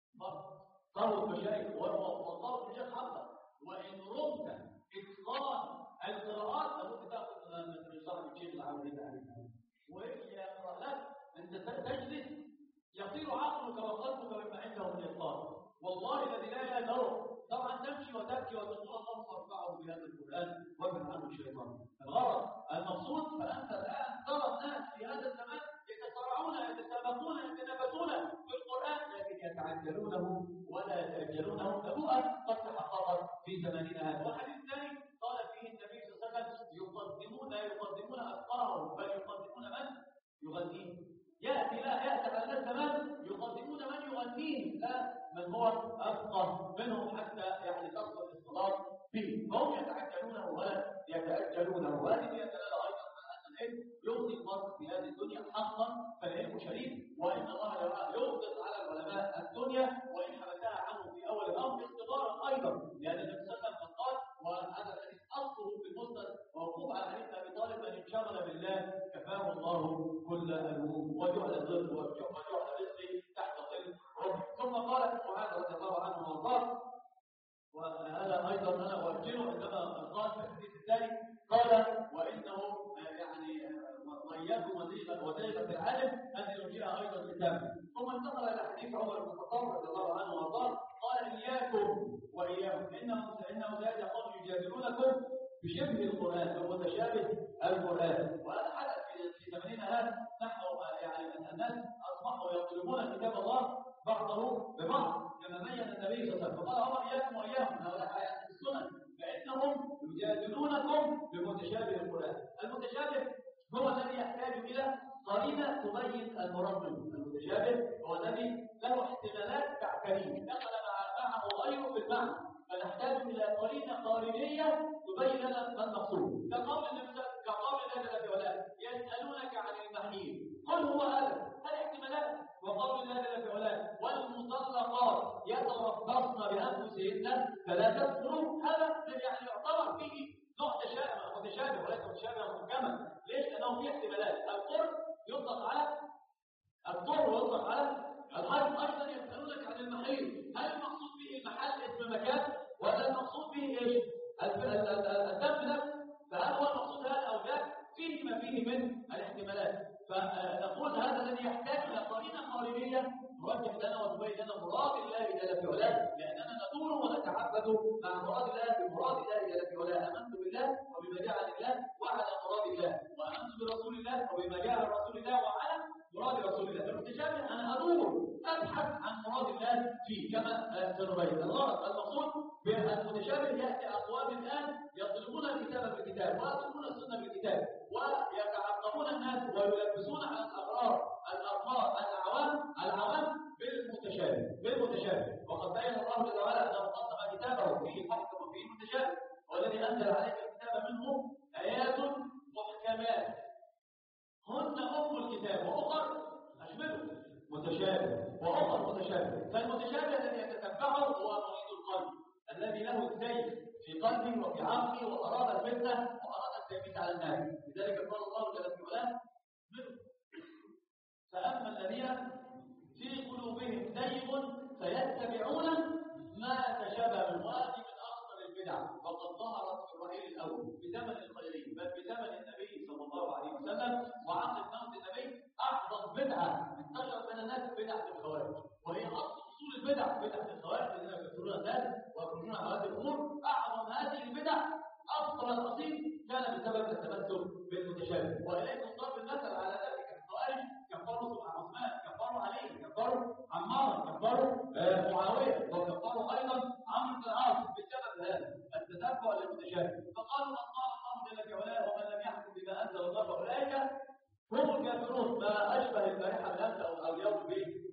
قهوة المشايخ وقهوة المشايخ حقا. وإن رمت إتقان القراءات ممكن تأخذ من صاحب الشيخ اللي عاملين عليها ويقرأ لك أنت تجلس يطير عقلك وقلبك مما عنده من إتقان. والله الذي لا إله إلا هو. طبعا تمشي وتبكي وتقول اللهم ارفعه بهذا القرآن وابعد عنه الشيطان. الغرض المقصود فأنت الآن ترى الناس في هذا الزمان يتصارعون يتسابقون يتنافسون في القرآن لكن يتعجلونه ولا يتأجلونه. نبوءة قد تحققت في زماننا هذا. والحديث الثاني قال فيه النبي صلى الله عليه وسلم يقدمون لا يقدمون أفكارهم بل يقدمون من يغنيه. يأتي لا يأتي على الزمان يقدمون من يغنيه لا من هو أفقه منهم حتى يعني تصل الصلاة فيه، فهم يتعجلونه ولا يتأجلونه. وهذه هي دلالة أيضا على أن العلم يغني المرء في هذه الدنيا حقا، فالعلم شريف، وإن الله يغضب على العلماء الدنيا وإن حبسها عنهم في أول الأمر اختبارا أيضا، لأن النبي صلى الله عليه وسلم قال، وهذا الذي أصله في المسند موقوف على علي بن أبي طالب: من انشغل بالله كفاه الله كل الهموم وجعل الظل وجعل رزقي تحت ظل ربه. ثم قال معاذ رضي الله عنه وارضاه، وهذا ايضا انا اؤكده عندما قال في الحديث الثاني، قال: وانه يعني ميزوا وزيغه وزيغه العالم ان يرجئها ايضا لتامه. ثم انتقل الى حديث عمر بن الخطاب رضي الله عنه وارضاه، قال: اياكم واياكم انه انه سياتي قوم يجادلونكم بشبه القران ومتشابه القران. وهذا حدث في زماننا هذا، نحن يعني الناس اصبحوا يطلبون كتاب الله بعضه ببعض، كما بين النبي صلى الله عليه وسلم. فقال عمر: اياكم واياكم، هؤلاء ايات السنن، فانهم يجادلونكم بمتشابه القران. المتشابه هو الذي يحتاج الى قرينه تبين المراد منه. المتشابه هو الذي له احتمالات تعتريه دخل معه غيره في المعنى، فنحتاج الى قرينه خارجيه تبين لنا ما المقصود. كقول النبي كقول الله جل وعلا: يسالونك عن المحيط قل هو اذى، هذه احتمالات. وقول الله جل وعلا: والمطلقات يتربصن بانفسهن ثلاثه قلوب، هذا يعني يعتبر فيه نوع تشابه متشابه وليس متشابه محكما. ليش؟ لانه فيه احتمالات. القرب يطلق على الطهر ويطلق على الحيض. ايضا يسالونك عن المحيط، هل المقصود به المحل اسم مكان ولا المقصود به ايش؟ الدم نفسه؟ فهل هو المقصود هذا او لا؟ فيه ما فيه من الاحتمالات. فنقول هذا الذي يحتاج الى قرينه خارجيه توجه لنا وتبين لنا مراد الله جل وعلا، لاننا ندور ونتعبد مع مراد الله بمراد الله جل وعلا. امنت بالله وبما جاء عن الله وعلى مراد الله، وامنت برسول الله وبما جاء عن رسول الله وعلى مراد رسول الله. المتشابه انا ادور ابحث عن مراد الله فيه كما سنبين. الغرض المقصود بالمتشابه ياتي اقوام الان يطلبون الكتاب بالكتاب ويطلبون السنه بالكتاب ويتعقبون الناس ويلبسون على الاغرار الاغرار العوام العوام بالمتشابه بالمتشابه. وقد بين الله جل وعلا انه قسم كتابه فيه محكم وفيه متشابه، والذي انزل عليك الكتاب منه ايات محكمات هن ام الكتاب واخر اشبهه متشابه واخر متشابه. فالمتشابه الذي يتتبعه هو مريد القلب الذي له الزيغ في قلبه وفي عقله واراد الفتنه واراد التلبيس على الناس. لذلك قال الله جل وعلا: فاما الذين في قلوبهم زيغ فيتبعون ما تشابه منه. وهذه من اخطر البدع، وقد ظهرت في الرحيل الاول في زمن الخيرين بل في زمن النبي صلى الله عليه وسلم وعقد موت النبي. اعظم بدعه انتشرت بين الناس بدعه الخوارج، وهي اصل اصول البدع بدعه الخوارج الذين يكفرون الناس ويخرجون على هذه الامور. اعظم هذه البدع اصل الاصيل كان بسبب التمسك بالمتشابه. واليكم ضرب المثل على ذلك. الخوارج كفروا عثمان، كفروا علي، كفروا عمار، كفروا آه معاويه، وكفروا ايضا عمرو بن العاص بسبب هذا التتبع للمتشابه. فقالوا: من قال الله جل وعلا ومن لم يحكم بما انزل الله فاولئك هم الكافرون. ما اشبه البارحه بالامس او اليوم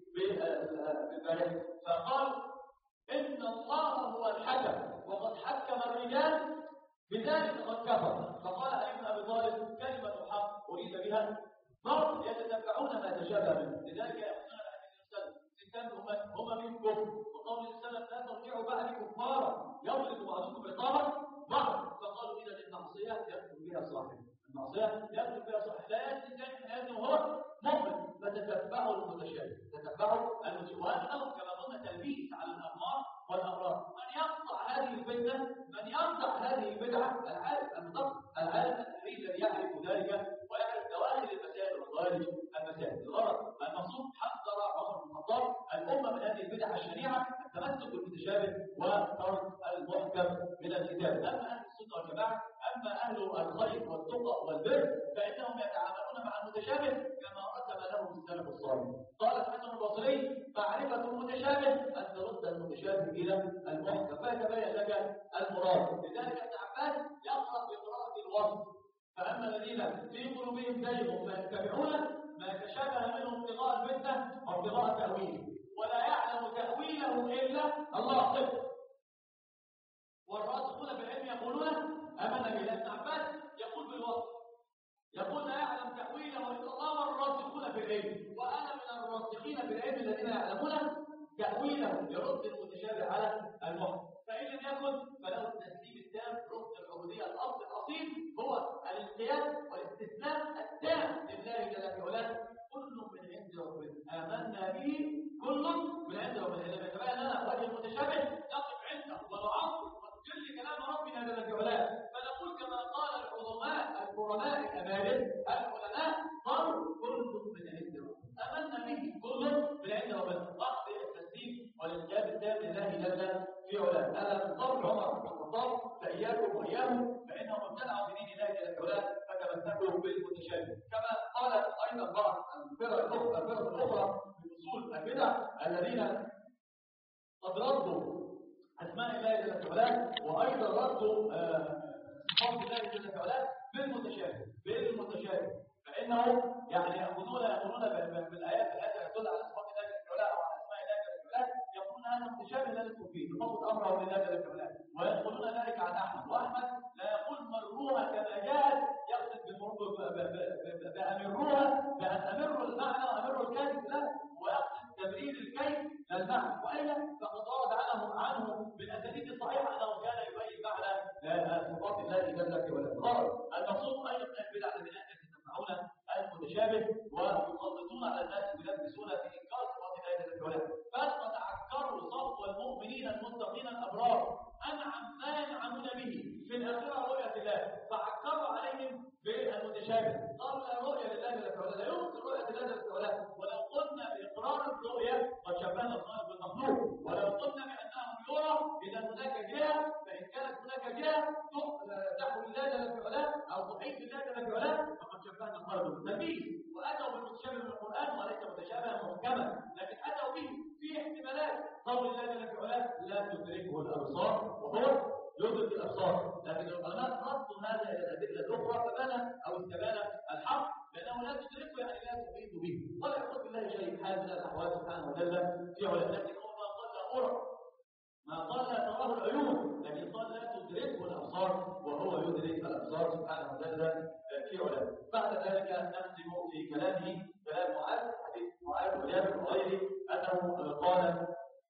بالبارحه. فقال: ان الله هو الحكم وقد حكم الرجال بذلك قد كفر. فقال علي بن ابي طالب: كلمه حق اريد بها مرض يتتبعون ما تشابه منه. لذلك يأخذون الحديث السلام هم منكم، وقول السلام: لا ترجعوا بعد كفارا يضرب بعضكم رقابا بعض. فقالوا: اذا المعصيه يكفر بها صاحب المعصيه يكفر بها صاحب لا يأتي ذلك من حياته وهو مؤمن. فتتبعوا المتشابه تتبعوا المتشابه. وانهم كما قلنا تلبيس على الاغمار والاغراض. من يقطع هذه الفتنه، من يقطع هذه البدعه العالم المدقق العالم الذي الذي يعرف ذلك ويعرف دواخل المسائل وخارج المسائل. الغرض المقصود حذر عمر بن الخطاب الامه من هذه البدع الشنيعه، التمسك بالمتشابه وترك المحكم من الكتاب. اما اهل السنه والجماعه، اما اهل الخير والتقى والبر فانهم يتعاملون مع المتشابه كما رسم لهم السلف الصالح. قال الحسن البصري: معرفه المتشابه ان ترد المتشابه الى المحكم فيتبين لك المراد. لذلك ابن عباس يقرا بقراءه الوصف: فاما الذين في قلوبهم زيغ فيتبعون ما تشابه منه ابتغاء الفتنه او ابتغاء التاويل. ولا يعلم تأويله إلا الله صفر. والراسخون في العلم يقولون آمنا به. ابن عباس يقول بالوصف، يقول لا يعلم تأويله إلا الله والراسخون في العلم، وأنا من الراسخين في العلم الذين يعلمون تأويله، يرد المتشابه على المحكم. فإن لم يكن فله التسليم التام، ركن العبودية الأصل الأصيل هو الانقياد والاستسلام التام لله جل وعلا. كل من عند ربنا آمنا به، كل من عند ربنا. لما يتبين لنا وجه المتشابه نقف عنده ونعظم ونجل كلام ربنا جل وعلا، فنقول كما قال العظماء القرناء الأبادل العلماء قالوا كل من عند ربنا آمنا به، كل من عند ربنا. وقت التسليم والانقياد التام لله جل في علاه. ألا من قول عمر بن الخطاب فإياكم وإياهم فإنهم ابتدعوا في دين الله جل وعلا فتمسكوا بالمتشابه. كما قال أيضا بعض الفرق الأخرى الفرق الأخرى من أصول البدع الذين قد ردوا أسماء الله جل وعلا وأيضا ردوا صفات الله جل وعلا بالمتشابه بالمتشابه فإنهم يعني يأخذون يقولون بالآيات التي تدل على صفات الله جل وعلا أو على أسماء الله جل وعلا، يقولون هذا متشابه لا ندخل فيه، نفوض أمره لله جل وعلا. ويقولون ذلك عن أحمد، وأحمد لا يقول مروها كما جاءت، يقصد بأمروها بأن أمروا المعنى وأمروا الكيف، لا، ويقصد تبرير الكيف للمعنى. وإلا فقد ورد عنه عنه بالأسانيد الصحيحة أنه كان يبين معنى صفات الله جل وعلا. المقصود أيضا من البدع الذين يتبعون المتشابه ويسلطون على الناس ويلبسون في إنكار صفات الله جل وعلا، فقد عكروا صفو المؤمنين المتقين الأبرار أنعم ما ينعمون به في الآخرة رؤية الله، فعكروا عليهم بالمتشابه. قالوا لا رؤية لله جل وعلا، لا يمكن رؤية الله جل وعلا. ولو قلنا بإقرار الرؤية قد شبهنا الخالق بالمخلوق، ولو قلنا بأنه يرى إذا هناك جهة، فإن كانت هناك جهة تحوي الله جل وعلا أو تحيط الله جل وعلا فقد شبهنا الخالق بالتمييز. وأتوا بالمتشابه من القرآن وليس متشابها محكما، لكن أتوا به في احتمالات. قول الله جل وعلا لا تدركه الأبصار وهو يدرك الأبصار، لكن العلماء ردوا هذا إلى الأدلة الأخرى فبان أو استبان الحق لأنه لا تدركه يعني لا تحيط به، ولا يقول بالله شيء حال من الأحوال سبحانه وتعالى في علاه. لكن هو ما قال لا أرى، ما قال لا تراه العيون، لكن قال لا تدركه الأبصار وهو يدرك الأبصار سبحانه وتعالى في علاه. بعد ذلك نختم في كلامه كلام معاذ، حديث معاذ وجابر وغيره أنه قال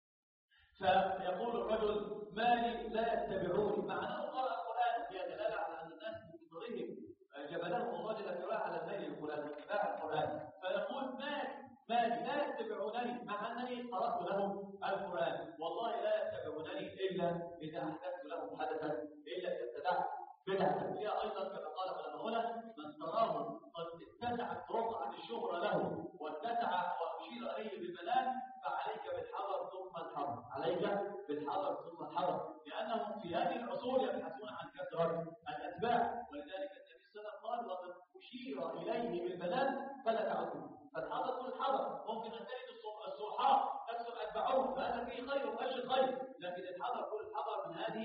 فيقول الرجل ما لي لا يتبعوني، مع انه قرأ القرآن فيها دلالة على أن الناس بفطرهم جبلهم الله جل وعلا على الميل القرآن واتباع القرآن، فيقول ما ما لي لا يتبعونني مع أنني قرأت لهم القرآن، والله لا يتبعونني إلا إذا أحدثت لهم حدثا، إلا إذا ابتدعت بدعة. فيها أيضا كما قال علماؤنا من تراه قد اتسعت رقعة الشهرة له واتسع وأشير إليه بالبلاد فعليك بالحذر ثم الحذر، عليك بالحذر ثم الحذر، لأنهم في هذه العصور يبحثون عن كثرة الأتباع. ولذلك النبي صلى الله عليه وسلم قال ومن أشير إليه بالبلاد فلا تعدوا، فالحذر كل الحذر. ممكن أن تجد الصحاح تكثر أتباعهم فهذا فيه خير وأشر خير، لكن الحذر كل الحذر من هذه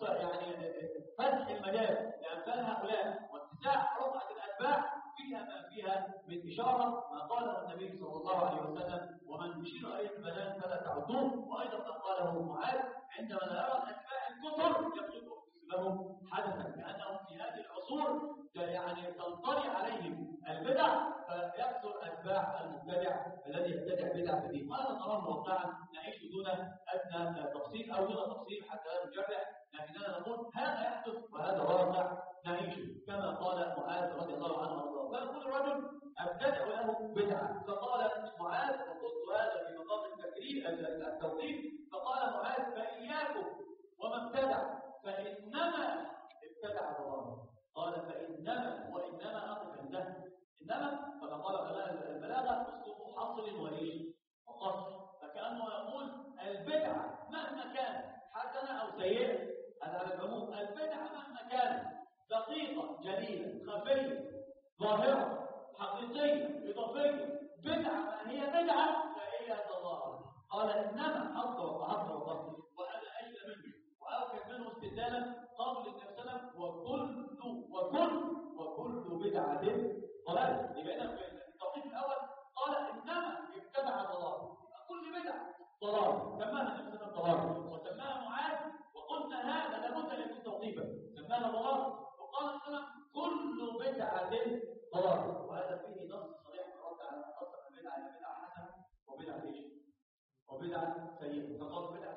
يعني فتح المجال لأمثال هؤلاء واتساع رقعة الأتباع فيها ما فيها من إشارة ما قاله النبي صلى الله عليه وسلم ومن يشير إليه البنان فلا تعدوه. وأيضا ما قاله معاذ عندما لا يرى الأتباع الكثر يقصد لهم حدثا، لأنهم في هذه العصور يعني تنطلي عليهم البدع فيكثر أتباع المبتدع الذي يبتدع بدع في الدين. وهذا نراه واقعا نعيش دون أدنى تفصيل أو دون تفصيل حتى لا نجرح، لكننا نقول هذا يحدث وهذا واقع نعيشه كما قال معاذ رضي الله عنه وارضاه. فيقول الرجل ابتدع له بدعه، فقال معاذ وقلت هذا في مقام التكرير التوقيف، فقال معاذ فإياكم وما ابتدع فإنما ابتدع ضلالا. قال فإنما وإنما أقف عنده، إنما كما قال علماء البلاغه اسلوب حصر وايش وقصر، فكأنه يقول البدعه مهما كانت حسنه او سيئه، هذا على العموم، البدعه مهما كانت دقيقه جليله خفيه ظاهره حقيقيه اضافيه، بدعه ما هي بدعه فهي ضلال. قال انما حصر وحصر وقصر، وهذا اجل منه واوكد منه استدلالا قول النبي صلى الله عليه وسلم وكل وكل وكل بدعه ضلال. يبقى هنا في التوقيف الاول قال انما ابتدع ضلال، كل بدعه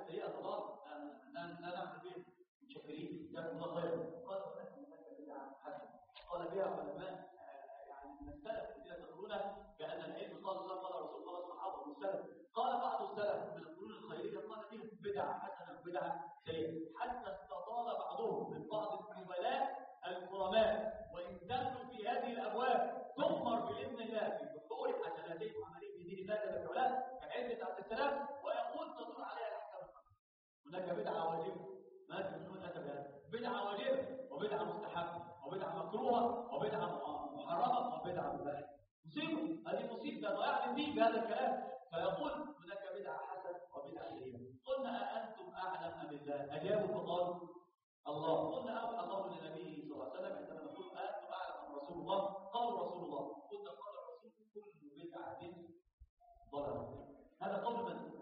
حاجه سيئه ضلال لا نعمل بها متشكرين جزاكم الله خيرا. قال بدعه حسنه قال بها علماء يعني من السلف الذين يقولون بان العلم قال الله قال رسول الله الصحابه والسلف. قال بعض السلف من القرون الخيريه قال بهم بدعه حسنه وبدعه سيئه حتى استطال بعضهم من بعض النبلاء الكرماء وان دخلوا في هذه الابواب تؤمر باذن الله في دخول حسناتهم وعملهم في دين الله جل وعلا كعده عبد السلام ويقول تدور عليها الاحكام. هناك بدعه واجبه ما تكونون اتى بها بدعه واجبه وبدعه مستحبه وبدعه مكروهه وبدعه محرمه وبدعه مباحه. مصيبه هذه مصيبه ضياع الدين بهذا الكلام. فيقول هناك بدعه حسنه وبدعه سيئه. قلنا أأنتم أعلم أم الله؟ أجابوا فقالوا الله. قلنا أوحى الله لنبيه صلى الله عليه وسلم عندما نقول أأنتم أعلم أم رسول الله؟ قالوا رسول الله. قلنا قال الرسول كل بدعة ضلالة. هذا قول من؟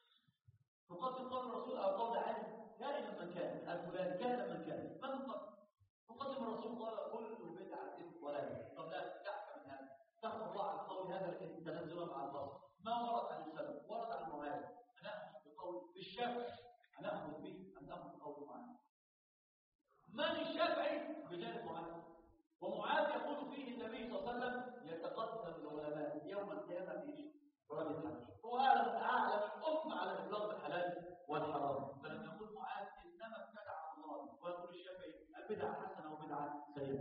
تقدم قول الرسول أو قول عالم كائنا من كان الفلان كان من كان من قال؟ تقدم الرسول قال كل بدعة ضلالة. طب لا دعك من هذا تاخذ الله عن قول هذا لكن تنزل مع الفصل ما ورد عن السلف ورد عن المعاذ. هنأخذ بقول بالشافعي هنأخذ به أم نأخذ قول معاذ؟ من الشافعي بجانب معاذ؟ ومعاذ يقول فيه النبي صلى الله عليه وسلم يتقدم العلماء يوم القيامة في رجل الحج. هو أعلم أعلم الأمة على إطلاق الحلال والحرام. فلما يقول معاذ إنما ابتدع الله ويقول الشافعي البدعة حسنة وبدعة سيئة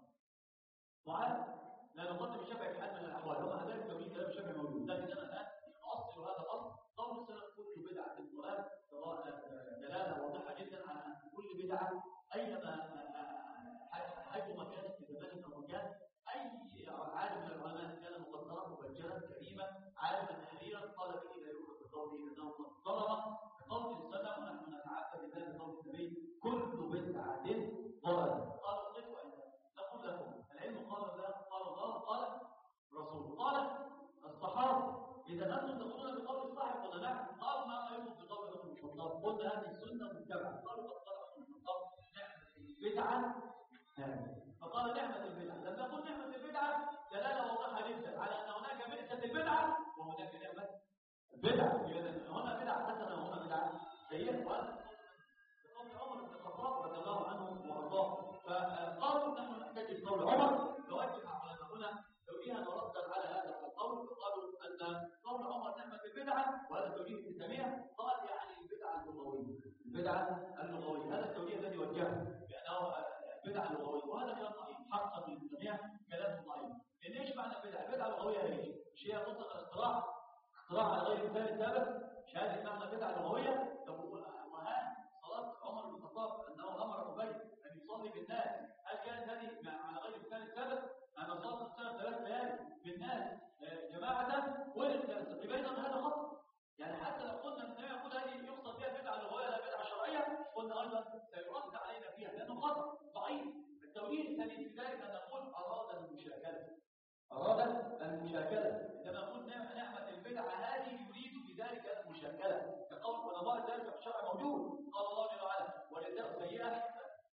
معاذ لا نقدم الشافعي في حال من الأحوال. ومع ذلك توجيه كلام الشافعي موجود. لكن أنا الآن نؤصل هذا الأصل قول السلف كل بدعة ضلال دلالة واضحة جدا على أن كل بدعة أينما حيثما كانت في زمان أو مكان أي عالم من العلماء كان مقدرا مبجلا كريما عالما نحريرا قال به لا يؤخذ بقوله لأنه قد ظلم بقول السلف ونحن نتعبد بذلك قول النبي كل بدعة ضلال. قال اطلقوا أيضا نقول لكم العلم قال الله قال الله قال رسول قال الصحابة. إذا أنتم تقولون بقول الصاحب قلنا نعم. قالوا ما يؤخذ بقول عمر بن الخطاب قلنا هذه السنة متبعة. قالوا قد قال عمر بن الخطاب نعمة البدعة فقال نعمة البدعة. لما نقول نعمة البدعة دلالة واضحة جدا على أن هناك بئسة البدعة وهناك نعمة البدعة. هنا بدعة حسنة وهنا بدعة سيئة. وهذا بقول عمر بن الخطاب رضي الله عنه وأرضاه. فقالوا نحن نحتاج بقول عمر نوجه علماؤنا توجيها وردا على هذا القول. فقالوا أن قول عمر نعمة البدعة وهذا توجيه ابن تيمية قال يعني البدعة اللغوية البدعة اللغوية. هذا التوجيه الذي وجهه بأنه بدعة لغوية وهذا كلام ضعيف حقا من الجميع كلام ضعيف. لأن ايش معنى البدعة؟ البدعة اللغوية هي ايش؟ مش هي مطلق الاختراع اختراع على غير مثال ثابت؟ مش هذه معنى بدعة لغوية؟ طب وها صلاة عمر بن الخطاب أنه أمر أبي أن يصلي بالناس هل كانت هذه على غير مثال ثابت؟ أنا صلت السنة ثلاث ليالي بالناس جماعة وإن كانت تقريبا هذا خطأ. يعني حتى لو قلنا ان يقول هذه يقصد فيها بدعه لغويه لا بدعه شرعيه قلنا ايضا سيرد علينا فيها لانه خطا ضعيف. التوجيه الثاني في ذلك ان نقول اراد المشاكله اراد المشاكله. عندما نقول نعمه البدعه هذه يريد بذلك المشاكله كقول ونظائر ذلك في الشرع موجود. قال الله جل وعلا والجزاء سيئه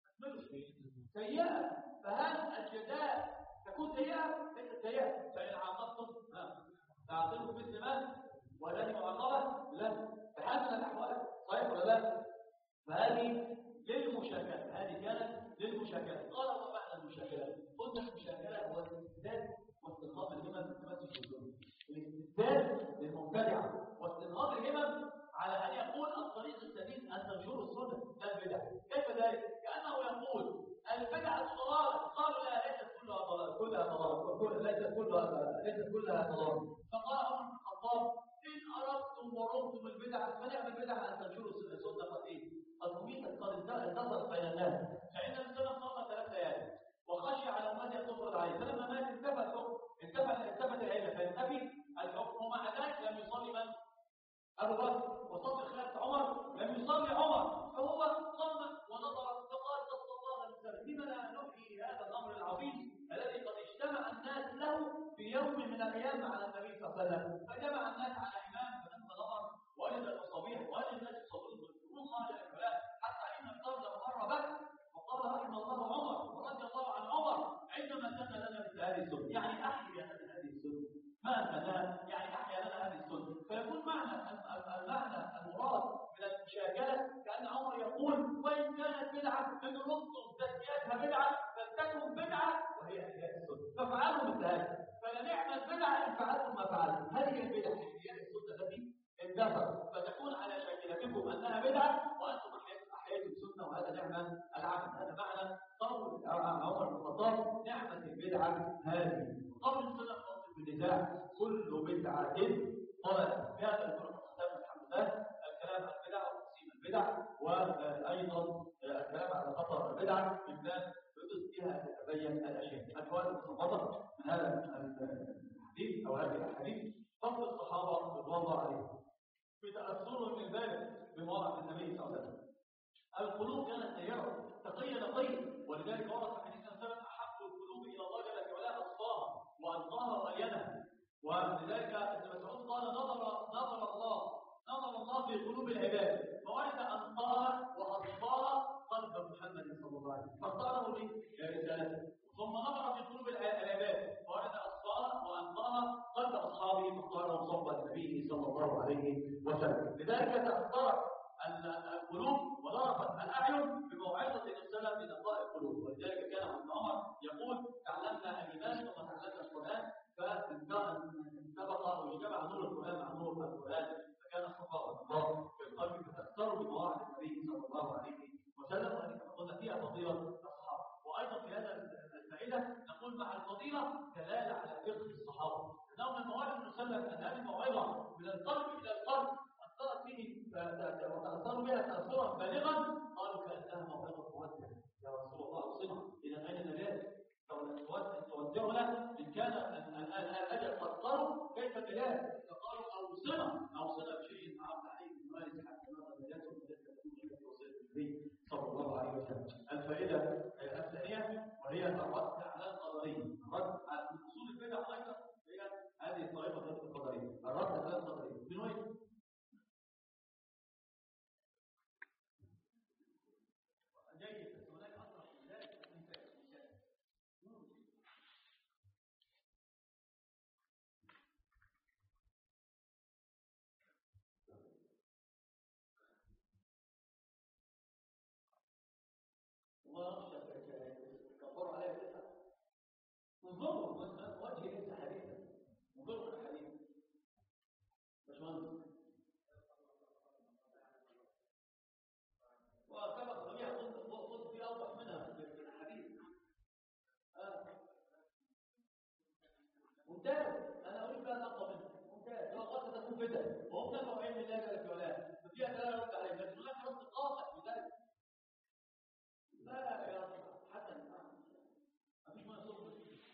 سيئه. فهل الجزاء تكون سيئه؟ ليست سيئه. فان عاقبتم فاعطوه مثل ما ولا معاقبة لا بحسن الأحوال صحيح ولا لا؟ فهذه للمشاكلة هذه كانت للمشاكلة. قال وما معنى المشاكلة؟ قلنا المشاكلة هو الاستبداد واستنهاض الهمم بالتمسك بالسنة. الاستبداد للمبتدعة واستنهاض الهمم على أن يقول الطريق السديد أن تنشر السنة لا البدع. كيف ذلك؟ كأنه يقول البدعة ضلالة. قالوا لا ليست كلها ضلالة كلها ضلالة ليست كلها ليست كلها ضلالة. فقال عمر بن الخطاب إن أردتم ورمتم البدع فنعم البدع أن تنشروا السنة قد إيه؟ قد أميتت قد انتصرت بين الناس. فإن الإنسان صلى ثلاث ليالي وخشي على أمته أن تفرض عليه فلما مات انتفى الحكم انتفى انتفت العلة فينتفي الحكم. ومع ذلك لم يصلي من؟ أبو بكر. وصلى خلافة عمر لم يصلي عمر فهو صلى ونظر فقال صلى الله عليه وسلم لما لا نحيي هذا الأمر العظيم الذي قد اجتمع الناس له في يوم من الأيام على النبي صلى الله عليه وسلم. فجمع الناس على إمام فلما نظر وجد المصابيح وجد الناس يصلون ويذكرون الله جل وعلا حتى إن القرد مر بك وقال رحم الله عمر ورضي الله عن عمر عندما سن لنا مثل هذه السنة. يعني أحيي لنا هذه السنة ما أنت يعني أحيا لنا هذه السنة. فيكون معنى المعنى المراد من بدعة إن نصدم تسميتها بدعة فلتكن بدعة وهي إحياء السنة فافعلوا مثل هذا فلنعم البدعة إن فعلتم ما فعلتم. هذه البدعة إحياء السنة التي اندثرت فتكون على شاكلتكم أنها بدعة وأنتم أحييتم السنة وهذا نعمة العبد. هذا معنى قول عمر بن الخطاب نعمة البدعة هذه. قول السنة بالنزاع كل بدعة ضلالة. في هذا الكلام الحمد لله الكلام عن البدع وتقسيم البدع وأيضا الكلام على خطر البدع من باب يدرس فيها أن تتبين الأشياء. الفوائد المستنبطة من هذا الحديث أو هذه الأحاديث فضل الصحابة رضوان الله عليهم بتأثرهم البالغ بمواقف النبي صلى الله عليه وسلم. القلوب كانت سيئة تقي نقي ولذلك ورد في حديث سلم أحب القلوب إلى الله جل وعلا أصفاها وأنقاها وألينها. ولذلك ابن مسعود قال نظر نظر الله نظر الله في قلوب العباد فوجد أنقاها وأصفاها قلب محمد صلى الله عليه وسلم فاختاره لرسالته. ثم نظر في قلوب العباد فوجد أصفاها وأنقاها قلب أصحابه فاختارهم صحبة النبي صلى الله عليه وسلم. لذلك تأثرت القلوب وضربت الأعين بموعظة الرسالة من نقاء القلوب. ولذلك كان ابن عمر يقول تعلمنا الإيمان ثم تعلمنا القرآن فانطبق أو اجتمع نور القرآن مع نور القرآن فكان الصفاء والنقاء في القلب فتأثروا بمواعظ النبي صلى الله عليه وسلم. وهذه قلنا فيها فضيلة الصحابة. وأيضا في هذا الفائدة نقول مع الفضيلة دلالة على فقه الصحابة أنهم المواعظ المسلم أن هذه الموعظة من القلب إلى القلب أثرت فيه وتأثروا بها تأثرا بالغا قالوا كأنها موعظة مودع يا رسول الله أوصنا إذا أين النجاة؟ توجهنا إن كان الأجل قد قالوا كيف النجاة؟ فقالوا أوصنا أوصنا بشيء عرض عليه من مالك حتى نرى النجاة ومدد تكون التي وصلت النبي صلى الله عليه وسلم. الفائدة الثانية وهي الرد على القدرية. الرد على أصول البدع أيضا هي هذه الطريقة القدرية. الرد على القدرية من وين؟ كفروا عليه بدعة انظروا وجه ليس حديثا انظروا الحديث باشمهندس وسبق جميع قلت في اوضح منها في الحديث. اه ممتاز انا اريد ان اقوى منه ممتاز لو قد تكون بدعة وهم نفعوا علم الله جل وعلا ففيها دلاله رد عليه لكن هناك رد قاطع بذلك. لا يا رب حتى مفيش ما يصدق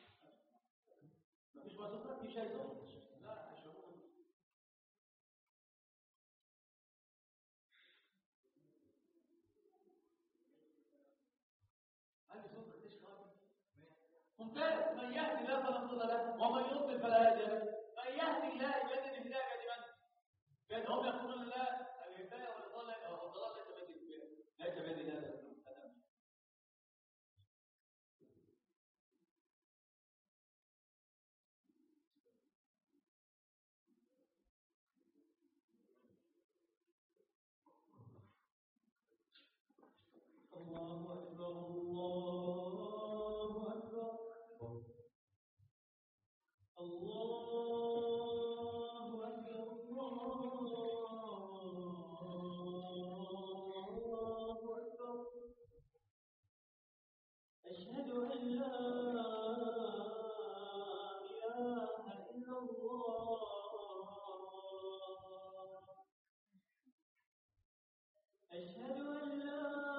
مفيش ما يصدق في شيء لا اشعر هل يصدق ليش خالص ممتاز. من يهدي الله فلا مضل له ومن يضلل فلا هادي له. من يهدي الله يجد الهدايه لمن كان هم يقولون لا الهدايه والضلال او الضلال ليس بيد ليس بيد الله. الله أكبر الله أكبر الله أكبر الله أكبر. أشهد أن لا إله إلا الله. أشهد أن لا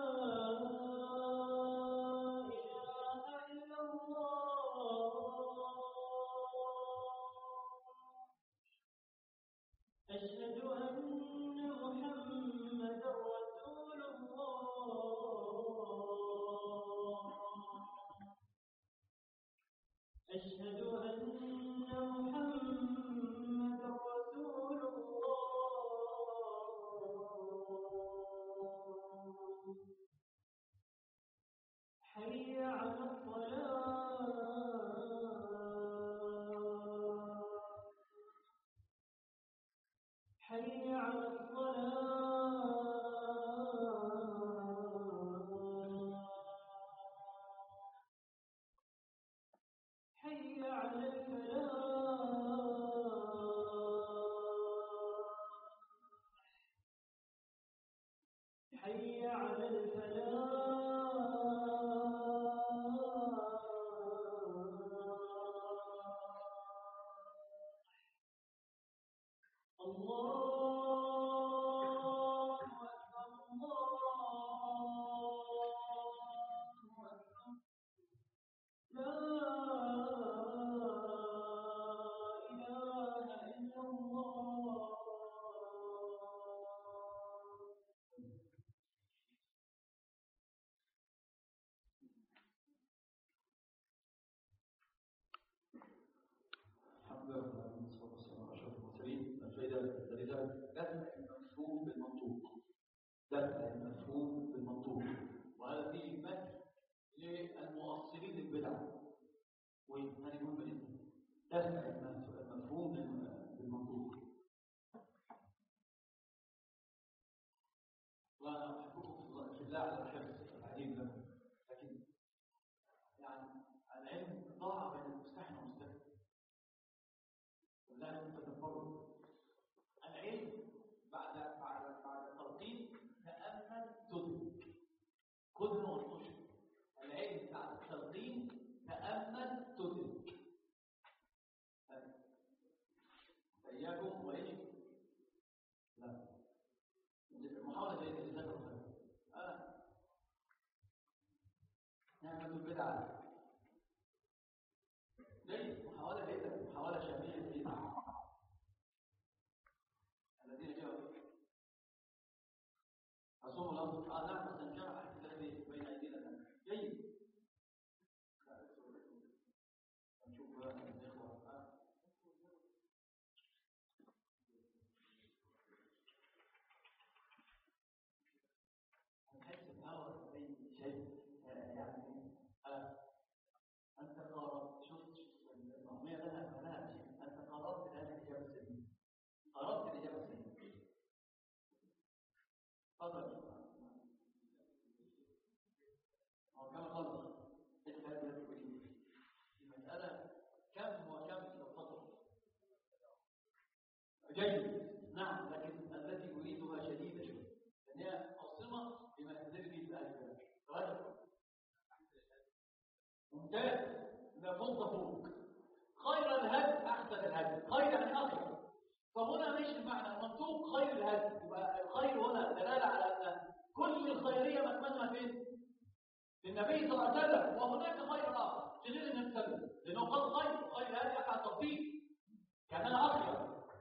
أشهد أن محمدا رسول الله. أشهد أن محمدا رسول الله. حي على الفلاح الله أكبر الله أكبر لا إله إلا الله. الحمد لله والصلاة والسلام على أشرف المرسلين. الفائدة الثالثة دفع المفهوم بالمنطوق. دفع المفهوم بالمنطوق، وهذا فيه مثل للمؤصلين للبدع، وهنقول بإذن دفع المفهوم بالمنطوق. وأنا أحبكم في الله على الحفظ العليم لكم، لكن يعني العلم ضاع بين المستحن والمستكبر. والله أنت تتفرج العلم بعد بعد بعد التلقين تأمل تدرك كل نقطة. العلم بعد التلقين تأمل تدرك. إياكم وإيش؟ لا محاولة زي الإنسان الخير. أنا نعمة البدعة جيد، محاولة جيدة، محاولة شاملة جيدة. الذين جاءوا أصوم الأمر آه نعم، بس إن كان أحد الذي بين أيدينا جيد. نشوف الإخوة نحس بهوى أي شيء يعني. آه. أنت قررت، شفت الأغنية لها لها شيء، أنت قررت بهذه الإجابة السليمة، قررت الإجابة السليمة. تفضل. هو كما قال المسألة كم وكم تفضل جيد. نعم، لكن التي أريدها شديدة شوي، لأنها عاصمة بما تنزل به الآية. ممتاز، إذا فوق فوق. خير الهدي أحسن الهدي، خير يعني أخير. فهنا مش المعنى منطوق خير الهدي، يبقى الخير هنا دلالة على أن كل الخيرية مكمنها فين؟ للنبي صلى الله عليه وسلم، وهناك خير آخر غير النبي صلى الله عليه وسلم، لأنه قال خير خير الهدي أفعل تطبيق كان أنا أخير.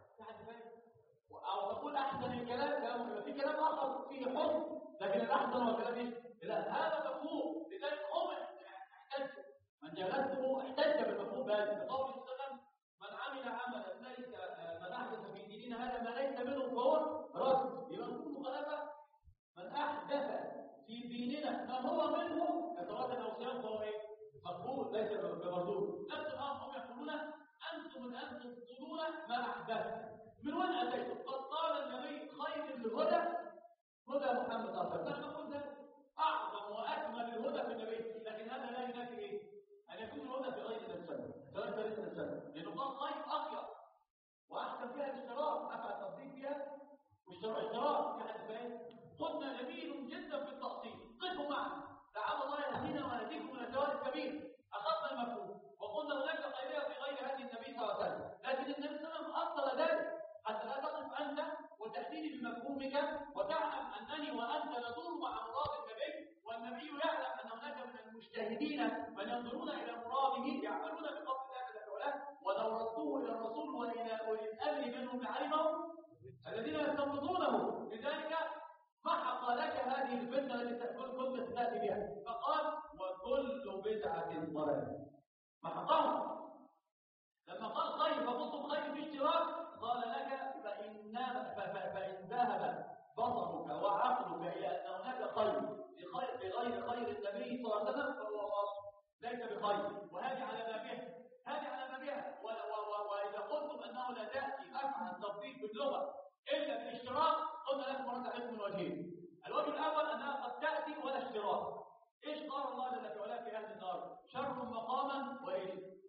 أو تقول أحسن الكلام كلام، في كلام آخر فيه حكم، لكن الأحسن هو كلام إيه؟ لا، هذا مفهوم. لذلك هم احتجوا، من جلسته احتج بالمفهوم بهذا قول السلام: من عمل عملا ليس من أحدث في ديننا هذا ما ليس منه فهو رد. يبقى نقول مخالفة من أحدث في ديننا ما هو منه يتردد أو صيام فهو إيه؟ مقبول ليس بمردود. نفس الأمر هم يقولون أنتم من أنتم تبطلون ما أحدث. من وين أتيتم؟ قد قال النبي خير الهدى هدى محمد صلى الله عليه وسلم. نحن نقول ذلك أعظم وأكمل الهدى في النبي، لكن هذا لا ينافي إيه؟ أن يكون الهدى في غير الإنسان، غير غير الإنسان، لأنه قال خير أخير وأحسن فيها الاشتراك، أفعل التصديق فيها واشتراك في حد فاهم. قلنا جميل جدا في التفصيل، قفوا معنا لعل الله يهدينا ويهديكم من الجواب الكبير. أخذنا المفهوم وقلنا هناك خيرية في غير هدي النبي صلى الله عليه وسلم، لكن النبي صلى الله عليه وسلم أصل ذلك حتى لا تقف أنت وتأتيني بمفهومك وتعلم أنني وأنت ندور مع مراد النبي، والنبي يعلم أن هناك من المجتهدين من ينظرون إلى مراده يعملون بقصد ذلك الأولاد، ولو ردوه إلى الرسول وإلى أولي الأمر منهم لعلمهم الذين يستنبطونه. لذلك محق لك هذه الفتنة التي كنت تأتي بها، فقال وكل بدعة ضلالة. محقها لما قال خير فقلتم خير في اشتراك، قال لك فإن فإن ذهب بصرك وعقلك إلى أن هناك خير بغير بغير خير النبي صلى الله عليه وسلم فهو باطل ليس بخير. وهذه على ما بها، هذه على ما بها. وإذا قلتم أنه لا تأتي أفعل تطبيق باللغة إلا بالاشتراك، قلنا لكم مرد عليكم من وجهين. الوجه الأول أنها قد تأتي ولا اشتراك. إيش قال الله جل في علاه في أهل النار؟ شر مقاما وإيش؟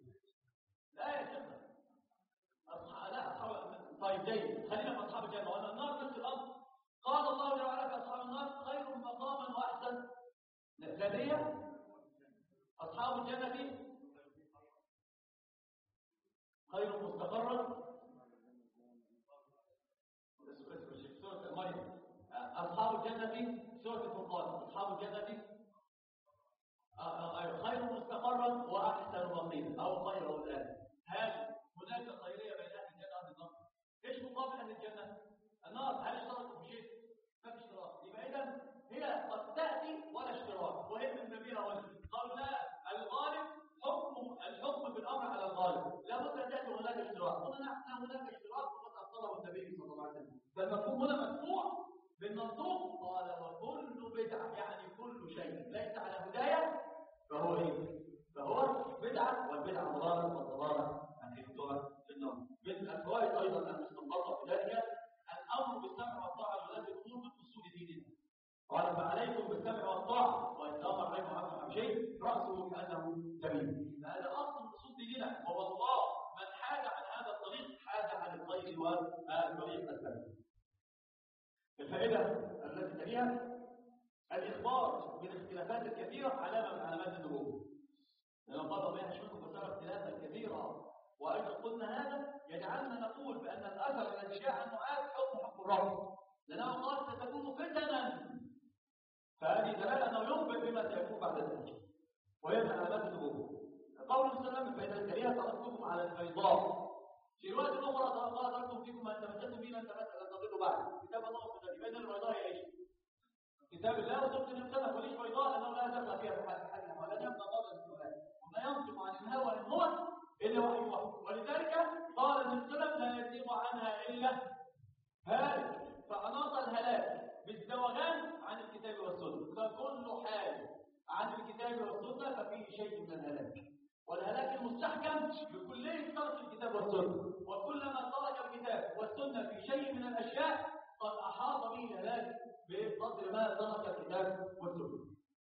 لا يا شيخ أصحاب لا أصحاب. طيب جيد، خلينا مع أصحاب الجنة وأن النار نفس الأمر. قال الله جل وعلا في أصحاب النار خير الثانية أصحاب الجنة خير مستقرا. سورة مريم. أصحاب الجنة سورة الفرقان. أصحاب الجنة خير مستقرا وأحسن مقيلا أو خير الآن. هل هناك خيرية بين أهل الجنة وأهل النار؟ إيش مقابل أهل الجنة؟ النار هل اشتركوا في شيء؟ ما في اشتراك. يبقى إذا هي قد تأتي ولا اشتراك وهي من بابها ولا. قالوا لا، الغالب حكم الحكم بالأمر على الغالب، لا بد أن تأتي هناك اشتراك. قلنا نحن هناك اشتراك وقد أفضله النبي صلى الله عليه وسلم، فالمفهوم هنا مدفوع بالمنطوق. قال وكل بدعة يعني كل شيء ليس على هداية فهو ايه؟ فهو بدعة، والبدعة ضلالة، والضلالة الانتهاء في النار. من الفوائد ايضا المستنبطة في ذلك الامر بالسمع والطاعة الذي يكون من اصول ديننا. قال فعليكم بالسمع والطاعة وان امر عليكم عن شيء راسه كانه تميم. هذا اصل من اصول ديننا، والله من حاد عن هذا الطريق حاد عن الخير والطريق السليم. الفائدة التي تليها الإخبار بالاختلافات الكثيرة علامة من علامات النبوة. لأن قال الله يشملكم فسار اختلافا كثيرا، وأيضا قلنا هذا يجعلنا نقول بأن الأثر الذي جاء عن معاذ حكم حق الرب، لأنه قال ستكون فتنا، فهذه دلالة أنه يخبر بما سيكون بعد ذلك، وهي من علامات النبوة. قول صلى الله عليه وسلم الفائدة الكريهة تركتكم على البيضاء. في رواية أخرى قال تركتم فيكم أن تمسكتم به لن تضلوا بعد. كتاب الله وسنته. بين البيضاء هي ايش؟ كتاب الله وسنة النبي صلى الله عليه وسلم. وليش بيضاء؟ لأنه لا دخل فيها في حد حد ولا يبقى قولا بالسؤال وما ينطق عن الهوى إن هو إلا وحي واحد. ولذلك قال النبي صلى الله عليه وسلم لا يزيغ عنها إلا هالك، فأناط الهلاك بالزوغان عن الكتاب والسنة. فكل حال عن الكتاب والسنة ففيه شيء من الهلاك، والهلاك المستحكم بكلية ترك الكتاب والسنة. وكلما ترك الكتاب والسنة في شيء من الأشياء قد أحاط به الهلاك بقدر ما ترك الكتاب والسنة.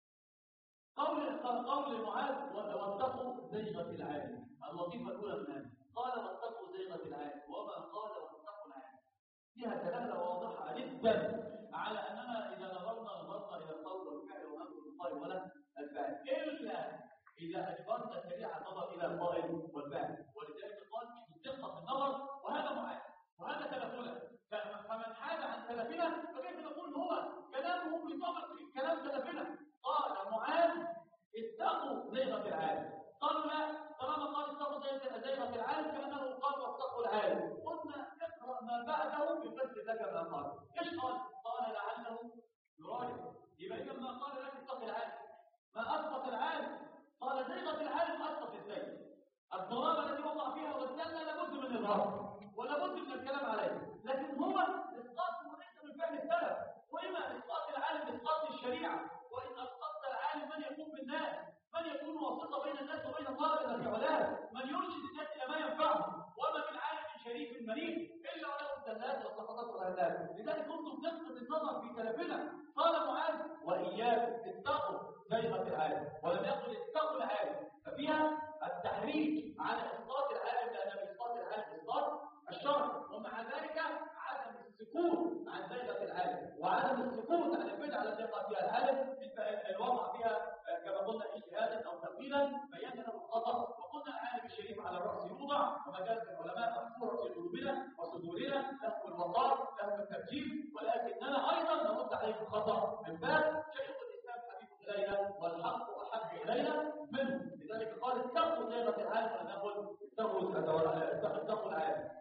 قول قول معاذ واتقوا زيغة العالم. اللطيفة الأولى من هذا قال واتقوا زيغة العالم، وما قال واتقوا العالم. فيها دلالة واضحة جدا على أننا إذا نظرنا نظرنا إلى القول والفعل وننظر القول ولا الفعل، إلا إذا أجبرنا الشريعة النظر إلى القائل والفعل. ولذلك قال بالدقة في النظر، وهذا معاذ وهذا سلفنا. فمن حاد عن سلفنا فكيف نقول هو كلامه بطبق كلام سلفنا؟ قال معاذ اتقوا زيغة العالم. قالوا لا، طالما قال اتقوا زيغة العالم كأنه قال واتقوا العالم. قلنا اقرأ ما بعده بفسر لك ما قال. ايش قال؟ قال لعله يراجع. يبقى إذا ما قال لك اتق العالم ما أسقط العالم، قال زيغة العالم أسقط الزيغ. الضرابة التي وقع فيها والسنة لابد من الإظهار ولابد من الكلام عليه، لكن هو إسقاطه ليس من فعل السلف. وإما إسقاط العالم إسقاط الشريعة، وإن أسقطت العالم من يقوم بالناس، من يكون واسطة بين الناس وبين الله جل وعلا، من يرشد الناس إلى ما ينفعهم. وما من عالم شريف مريض إلا وله الزلات والسقطات والهلاك. لذلك كنتم دقة النظر في سلفنا. قال معاذ وإياكم اتقوا زيغة العالم، ولم يقل اتقوا العالم، ففيها التحريج على إسقاط العالم، لأن إسقاط العالم إسقاط الشرع. ومع ذلك عدم السكوت عن زيغة العالم وعدم السكوت عن البدعة التي يقع فيها العالم، الوضع فيها كما قلنا اجتهادا أو تأويلا بيان له الخطأ. وقلنا العالم الشريف على الرأس يوضع، ومجالس العلماء محفورة في قلوبنا وصدورنا، لهم الوقار لهم التبجيل، ولكننا أيضا نرد عليه الخطأ من باب شيخ الإسلام حبيب إلينا والحق أحب إلينا منه. لذلك قال اتقوا زيغة العالم ولم يقل اتقوا العالم.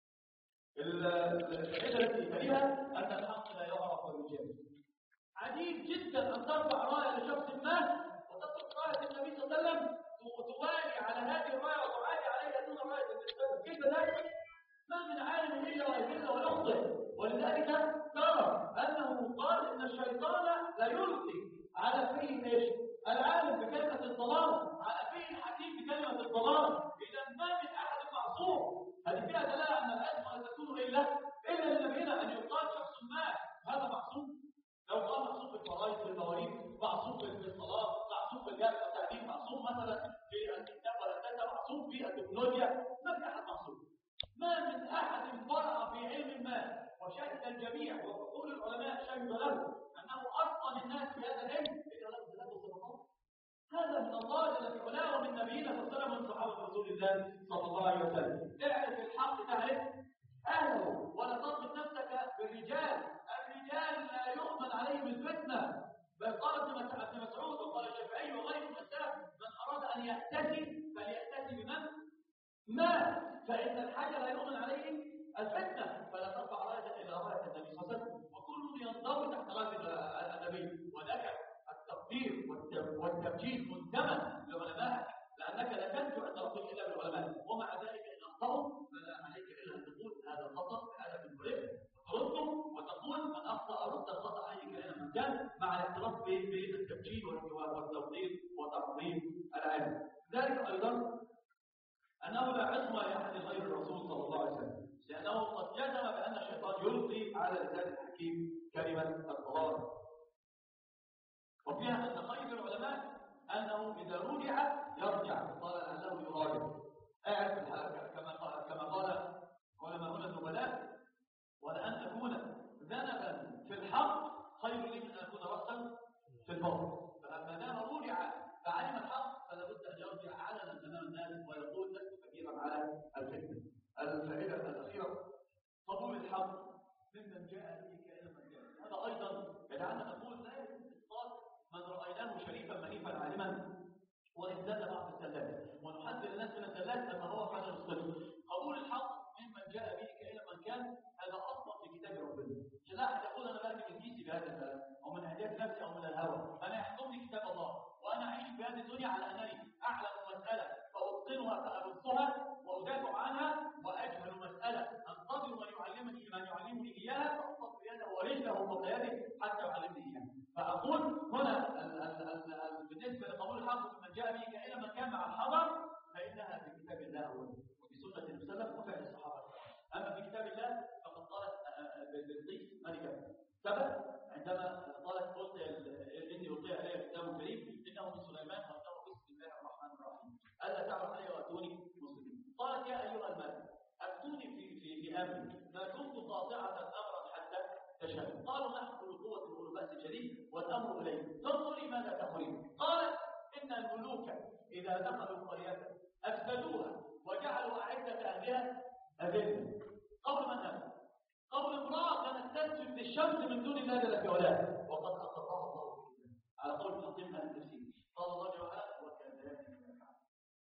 الفائدة التي تليها أن الحق لا يعرف ويجاب. عجيب جدا أن ترفع راية لشخص ما وتترك راية النبي صلى الله عليه وسلم وتوالي على هذه الراية وتعادي عليها دون راية الإسلام. كيف ذلك؟ ما من عالم إلا ويجب ويخطئ. ولذلك ترى أنه قال إن الشيطان لا يلقي على فيه ايش؟ العالم بكلمة الضلال، على فيه الحكيم بكلمة الضلال. إذا ما من أحد معصوم. هذه فيها دلالة أن العلم لا تكون إلا إلا لنبينا أن يقال شخص ما هذا معصوم. لو قال معصوم في الفرائض في المواريث، معصوم في الصلاة، معصوم في الجهل والتعليم، معصوم مثلا في الكتاب والهندسة، معصوم في التكنولوجيا، ما في أحد معصوم. ما من أحد برع في علم ما وشهد الجميع وعقول العلماء شهدوا له أنه أتقن الناس في هذا العلم إلا له ثلاث صفات. نبينا صلى الله عليه وسلم من صحابة رسول الله صلى الله عليه وسلم. اعرف الحق تعرف أهله، ولا تضبط نفسك بالرجال. الرجال لا يؤمن عليهم الفتنة، بل قال ابن مسعود وقال الشافعي وغيره من السلف: من أراد أن يأتسي فليأتسي بمن مات، فإن الحي لا يؤمن عليه الفتنة. فلا ترفع راية إلى راية النبي صلى الله عليه وسلم، وكل ينضوي تحت راية النبي. ولك التقدير والتبجيل منتمى لعلمائك، لأنك لا تنجو عند ربك إلا بالعلماء. ومع ذلك إن أخطأوا فلا عليك إلا أن تقول هذا الخطأ هذا بالمريب، وترده وتقول من أخطأ رد الخطأ عليك إلى من كان، مع الاعتراف بالتبجيل والتوقير وتعظيم العلم. ذلك أيضا أنه لا عصمة لأحد غير الرسول صلى الله عليه وسلم، لأنه قد جزم بأن الشيطان يلقي على لسان الحكيم كلمة الضلال. وفيها أن خير العلماء أنه إذا رجع يرجع، قال لعله يراجع. أعرف كما قال كما قال علماؤنا النبلاء: ولأن أكون ذنبا في الحق خير لي من أن أكون رأسا في الباطل. فما دام رجع فعلم الحق فلا بد أن يرجع علنا أمام الناس ويقول: لست كثيرا على الفتنة. الفائدة الأخيرة: قبول الحق ممن جاء به كائنا من كان. هذا أيضا يجعلنا نقول: لا يجوز إسقاط من رأيناه شريفا منيفا عالما وإن زاد بعض الزلات، ونحذر الناس من الزلات لما هو فعلا الصدق. قبول الحق ممن جاء به كائنا من كان هذا أصلا في كتاب ربنا. مش لا أحد يقول أنا برمي من كيسي بهذا الكلام أو من هداية نفسي أو من الهوى. أنا يحكمني كتاب الله، وأنا أعيش في هذه الدنيا على أنني أعلم مسألة فأتقنها فأبثها وأدافع عنها، وأجهل مسألة أنتظر من يعلمني من يعلمني إياها فأحط يده ورجله فوق يده حتى يعلمني إياها. فأقول هنا ال ال ال ال بالنسبة لقبول الحق من جاء به كائنا من كان مع الحضر فإنها في كتاب الله أولا وفي سنة المسلم وفعل الصحابة. أما في كتاب الله فقد قالت بلقيس ملكة سبأ عندما قالت: قلت إني ألقي علي كتاب كريم إنه من سليمان وإنه بسم الله الرحمن الرحيم ألا تعلوا علي وأتوني مسلمين. قالت: يا أيها الملك أفتوني في في في أمري ما كنت قاطعة أمرا حتى تشهد. قالوا: نحن أولو قوة وأولو بأس شديد والأمر إليك تنظري ماذا تقولين. قالت: إن الملوك إذا دخلوا قرية أفسدوها وجعلوا أعزة أهلها أذلة. قول من هذا؟ قول امرأة كانت تسجد للشمس من دون الله جل وعلا، وقد أقرها الله به على قول حكيم أهل التفسير. قال الله جل وعلا: وكذلك نفعل.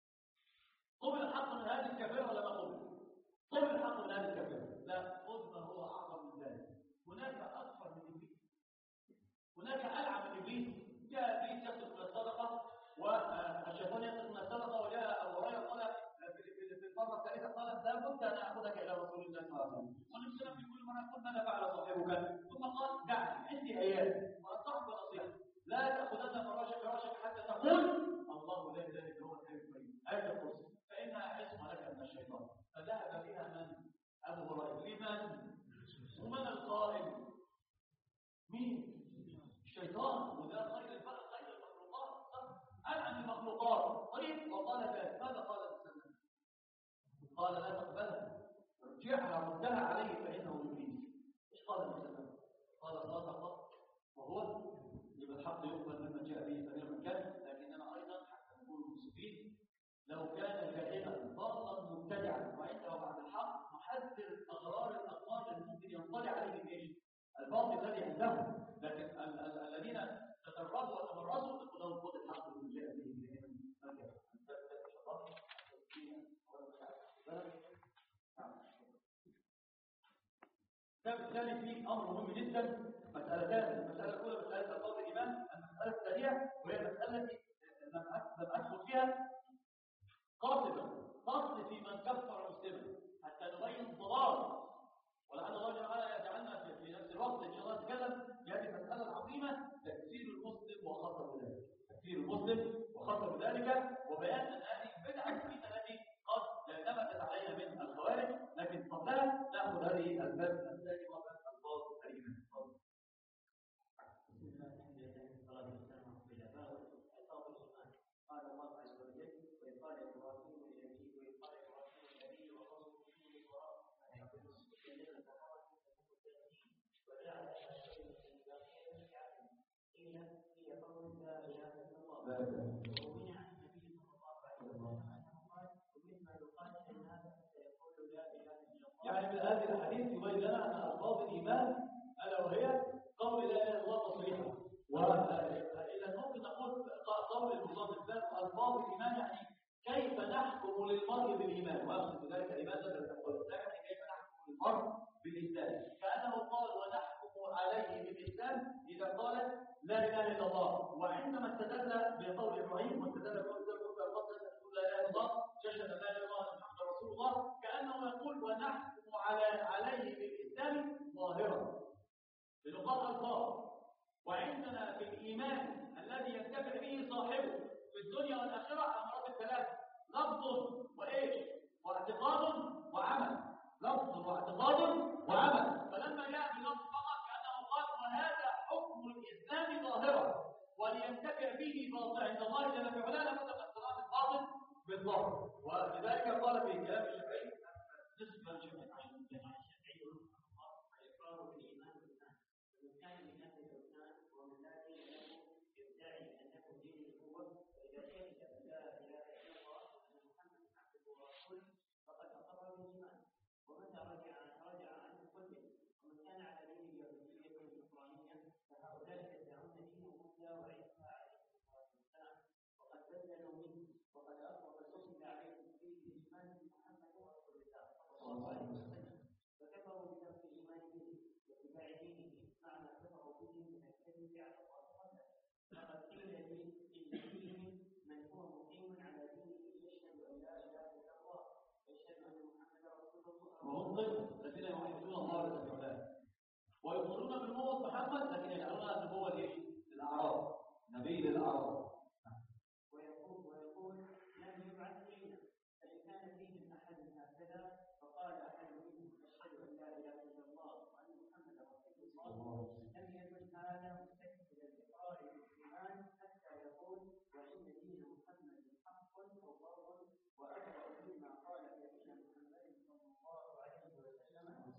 قبل الحق من هذه الكبيرة ولا ما قبل؟ قبل الحق من هذه الكبيرة؟ لا، قبل ما هو أعظم من ذلك. هناك أكثر من إبليس، هناك ألعب من إبليس. جاء إبليس يسلك من الصدقة والشيطان يسلك من الصدقة، وجاء أبو هريرة قال في المرة الثالثة قال: لا بد أن آخذك إلى رسول الله صلى الله عليه وسلم. والنبي صلى الله عليه وسلم في كل مرة يقول: ماذا فعل صاحبك؟ ثم قال: دعني عندي آيات وأنصحك ونصيحة لا تأخذن فراشك فراشك حتى تقول الله لا إله إلا هو الحي القيوم، آية الكرسي، فإنها عصمة لك من الشيطان. فذهب بها من؟ أبو هريرة. لمن؟ ومن القائل؟ مين؟ الشيطان. وده خير الفرق خير المخلوقات، ألعن المخلوقات. طيب، وقال ذلك ماذا قال السلام؟ قال: لا تقبلها، ارجعها ردها عليه فإنه إبليس. ايش قال السلام؟ قال: صدق وهو يبقى الحق يقبل ممن جاء به غير من كان. لكننا أيضا حتى نكون منصفين، لو كان جاهلا ضالا مبتدعا وعنده بعد الحق نحذر أغرار الأقوال اللي ممكن ينطلع عليه ايش؟ الباطل الذي عندهم. لكن الذين تدربوا وتمرسوا نقول لهم خذ الحق من جاء به غير من كان. الكتاب الثاني فيه امر مهم جدا، مسالتان. المساله الاولى مساله القول الايمان، المساله الثانيه وهي المساله التي لم ادخل فيها قاصدا قصد في من كفر مسلما حتى نبين الضلال، ولعل الله تعالى يجعلنا في نفس الوقت ان شاء الله نتكلم في هذه المساله العظيمه: تكفير المسلم وخطر ذلك. تكفير المسلم وخطر ذلك، وبيان ان هذه بدعه جديده التي قد اعتمدت عليها من الخوارج. لكن قبلها ناخذ هذه الباب الثاني وباب الفاظ الايمان. بسم الله الحمد لله والصلاه والسلام على رسول الله. الفاظ الايمان. قال الله عز وجل: وإذ قال ابراهيم لابيه وإذ قال ابراهيم لابيه وقومه اعبدوا الله ما تعبدون الذين كفروا وجعلها كلمة باقية كعدم قيل هي قول لا إله إلا الله ومنع النبي صلى الله عليه وسلم الله بالإيمان يعني كيف نحكم للمرء بالإيمان، وأقصد بذلك لماذا تدخل الإسلام يعني كيف نحكم للمرء بالإسلام، كأنه قال ونحكم عليه بالإسلام إذا قال لا إله إلا الله. وعندما استدل بقول إبراهيم واستدل بقول ذلك الفضل تقول لا إله إلا الله تشهد لا إله إلا الله أن محمد رسول الله، كأنه يقول ونحكم على عليه بالإسلام ظاهرا بنقاط الفاظ. وعندنا في الإيمان الذي ينتفع به صاحبه في الدنيا والآخرة أمراض الثلاثة: لفظ وإيش واعتقاد وعمل، لفظ واعتقاد وعمل. فلما جاء بلفظ فقط كأنه قال وهذا حكم الإسلام ظاهرا، ولينتفع به باطن عند الله جل في علاه لابد من اختلاط الباطن بالظاهر. ولذلك قال في كلام الشافعي نسبة الشافعي عشان الشافعي الإقرار بالإيمان بالإيمان ومن كان من أهل الإسلام ومن لا دين له يدعي أنه دين النبوة، فإذا شهد أن لا إله إلا الله وأن محمدا عبده ورسوله فقد أقر بالإيمان. ومتى رجع رجع عنه كله. ومن كان على دين اليهودية والنصرانية فهؤلاء يدعون دين موسى وعيسى عليه الصلاة والسلام وقد بدلوا منه، وقد أسند عليهم فيه الإيمان بمحمد رسول الله صلى الله عليه وسلم، فكفروا بنفس الإيمان به واتباع دينه مع ما كفروا به من الكذب على الله وحده. فقد قيل لي إن فيهم من هو مقيم على دينه يشهد أن لا إله إلا الله ويشهد أن محمدا رسول الله، وهم ضد الذين يوحدون الله ويتبعونه ويقولون بنبوة محمد لكن يجعلون النبوة للأعراب، نبي للأعراب. ويقول ويقول لم يبعث فينا، فإن كان فيهم أحد هكذا فقال أحد منهم أشهد أن لا إله إلا الله وأن محمدا رسول الله لم يكن هذا مستكمل الإقرار بالإيمان حتى يقول وإن دين محمد حق أو باطل، وأبرأ مما قال دين محمد صلى الله عليه وسلم.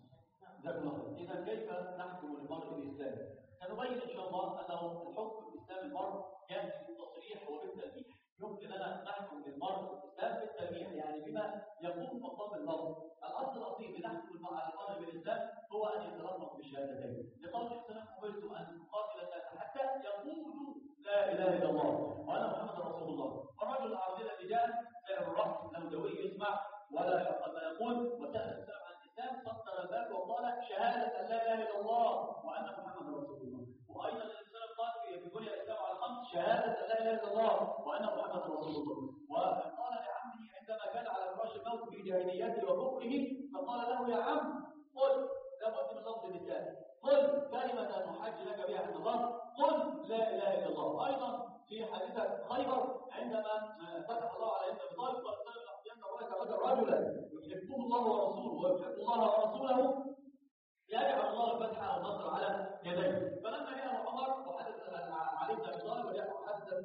إذا كيف نحكم المرء بالإسلام؟ سنبين إن شاء الله أنه الحكم بالإسلام المرء يأتي بالتصريح وبالتلميح. يمكن أن نحكم بالمرء بالإسلام بالتلميح يعني بما يقوم مقام اللفظ. الأصل الأصيل لنحكم المرء بالإسلام هو أن يتلفظ بالشهادتين، لقول الإسلام أمرت أن أقاتل الناس حتى يقولوا لا إله إلا الله وأنا محمد رسول الله. والرجل العربي الذي جاء سائر الرأس لودوي يسمع ولا يفقه ما يقول وسأل السلام عن الإسلام سطر الباب وقال شهادة أن لا إله إلا الله وأن محمد رسول الله. وأيضا الإسلام قال في بني الإسلام على الخمس شهادة أن لا إله إلا الله وأن محمد رسول الله. وقال لعمه عندما كان على فراش الموت في جاهليته وكفره فقال له يا عم قل لابد من لفظ اللسان، قل كلمة نحج لك بها عند الله، قل لا إله إلا الله. أيضا في حادثة خيبر عندما فتح الله على ابن أبي طالب قال لأن الله رجلا يحبه الله ورسوله ويحب الله ورسوله يجعل الله الفتح والنصر على يديه. فلما جاء عمر وحدث علي بن ابي طالب وجاء وحدث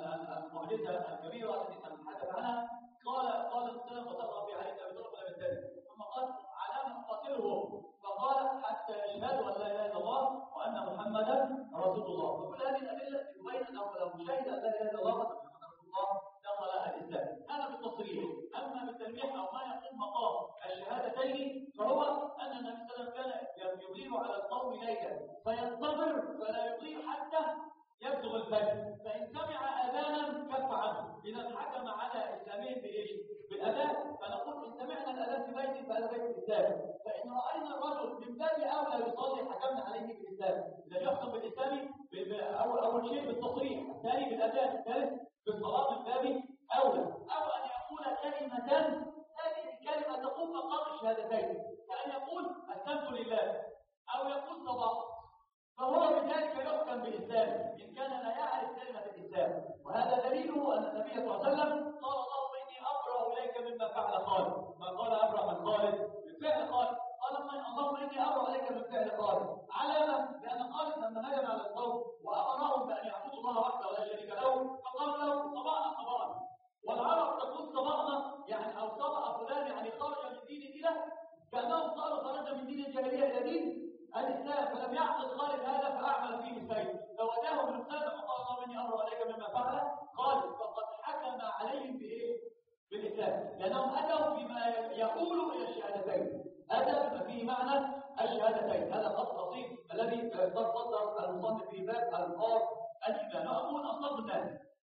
المعجزه الكبيره التي سنتحدث عنها قال قال السلام وترى في علي بن ابي طالب ولا بالتالي ثم قال على من قاتله فقال حتى يشهدوا ان لا اله الا الله وان محمدا رسول الله. وكل هذه الادله تبين انه لو شهد ان لا اله الا الله وان محمدا رسول الله دخل الاسلام. هذا بالتصريح. اما بالتلميح او ما يقوم مقام الشهادتين فهو ان النبي صلى الله عليه وسلم كان يغير على القوم ليلا فينتظر فلا يغير حتى يبلغ الفجر، فان سمع اذانا كف عنه. اذا حكم على اسلامهم بايش؟ بالاذان. فنقول ان سمعنا الاذان في بيت فهذا بيت الاسلام، فان راينا الرجل من باب اولى يصلي حكمنا عليه بالاسلام. اذا يحكم بالاسلام اول اول شيء بالتصريح، الثاني بالاذان، الثالث بالصلاه من باب اولى. او ان يقول كلمه هذه الكلمه تقوم مقام الشهادتين، كان يقول اسلمت لله او يقول صدقت، فهو بذلك يحكم بالاسلام ان كان لا يعرف كلمه الاسلام. وهذا دليله ان النبي صلى الله عليه وسلم قال اللهم اني ابرا اليك مما فعل خالد، ما قال ابرا من خالد بالفعل خالد، قال اللهم اني ابرا اليك من فعل خالد. على من؟ لان خالد لما هجم على القوم وامرهم بان يعبدوا الله وحده ولا شريك له فقال له صبانا صبانا. والعرب تقول صبانا يعني او صبأ فلان يعني خرج من دين الاله، كانهم قالوا خرج من دين الجاهليه الى دين الاسلام. فلم يعقد خالد هذا فاعمل فيه السيف فوداه من الاسلام وقال اللهم اني ابرا اليك مما فعل خالد. فقد حكم عليهم بايه؟ بالاسلام، لانهم اتوا بما يقول الى الشهادتين، اتى بما فيه معنى الشهادتين. هذا الفصل البسيط الذي صدر المصنف في باب الفاظ الايمان. واقول اصدق الناس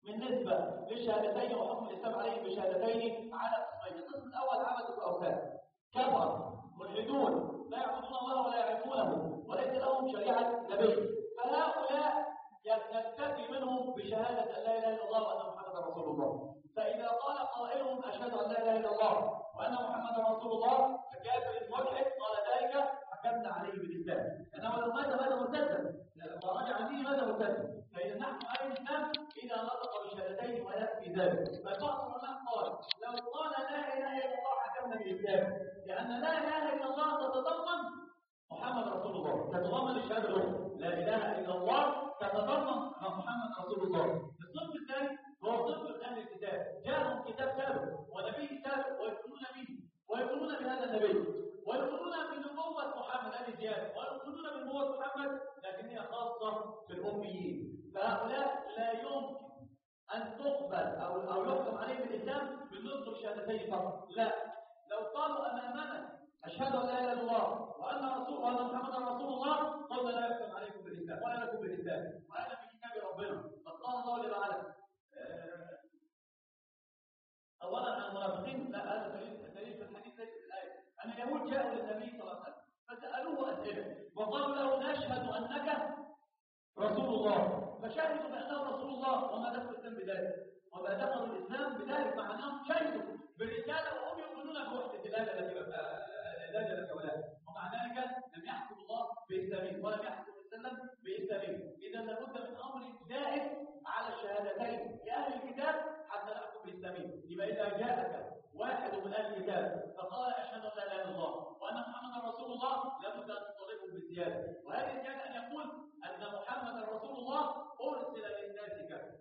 من نسبة للشهادتين وحكم الإسلام عليهم بشهادتين على قسمين. القسم الأول عبدة الأوثان، كفر ملحدون لا يعبدون الله ولا يعرفونه وليس لهم شريعة نبي، فهؤلاء يكتفي منهم بشهادة أن لا إله إلا الله وأن محمدا رسول الله. فإذا قال قائلهم أشهد أن لا إله إلا الله وأن محمدا رسول الله فكافر ملحد قال ذلك حكمنا عليه بالإسلام، لأنه لو مات مات مرتدا ورجع عن دينه مات مرتدا. فإذا نحكم عليه الإسلام إذا نطق بالشهادتين ويكفي ذلك. فبعض العلماء قال لو قال لا إله إلا الله حكمنا بالإسلام، لأن لا إله إلا الله تتضمن محمد رسول الله، تتضمن الشهادة الأخرى لا إله إلا الله تتضمن محمد رسول الله. الصنف الثاني هو صنف أهل الكتاب، جاءهم كتاب سابق ونبي سابق ويؤمنون به ويؤمنون بهذا النبي ويؤمنون بنبوة محمد هذه زيادة ويؤمنون بنبوة محمد لكنها خاصة بالأميين. فهؤلاء لا يمكن أن تقبل أو أو يحكم عليه بالإسلام بالنطق الشهادتين فقط، لا. لو قالوا أمامنا أشهد أن لا إله إلا الله وأن رسول وأن محمدا رسول الله قلنا لا يحكم عليكم بالإسلام ولا لكم بالإسلام وهذا في كتاب ربنا. فقال الله للعالم أولا عن المنافقين، لا هذا دليل في الحديث ليس في الآية، أن اليهود جاءوا للنبي صلى الله عليه وسلم فسألوه أسئلة وقالوا له نشهد أنك رسول الله، فشهدوا بأنه رسول الله وما دخلوا الإسلام بذلك وما دخلوا الإسلام بذلك مع أنهم شهدوا بالرسالة وهم يؤمنون بوحدة الله التي لا جل وعلا، ومع ذلك لم يحكم الله بإسلامهم ولم يحكم الإسلام بإسلامهم. إذا لابد من أمر زائد على الشهادتين لأهل الكتاب حتى نحكم بإسلامهم. يبقى إذا جاءك واحد من أهل الكتاب فقال أشهد أن لا إله إلا الله وأن محمدا رسول الله لابد أن تطالبه بالزيادة، وهذه الزيادة أن يقول أن محمدا رسول الله أرسل للناس كافة،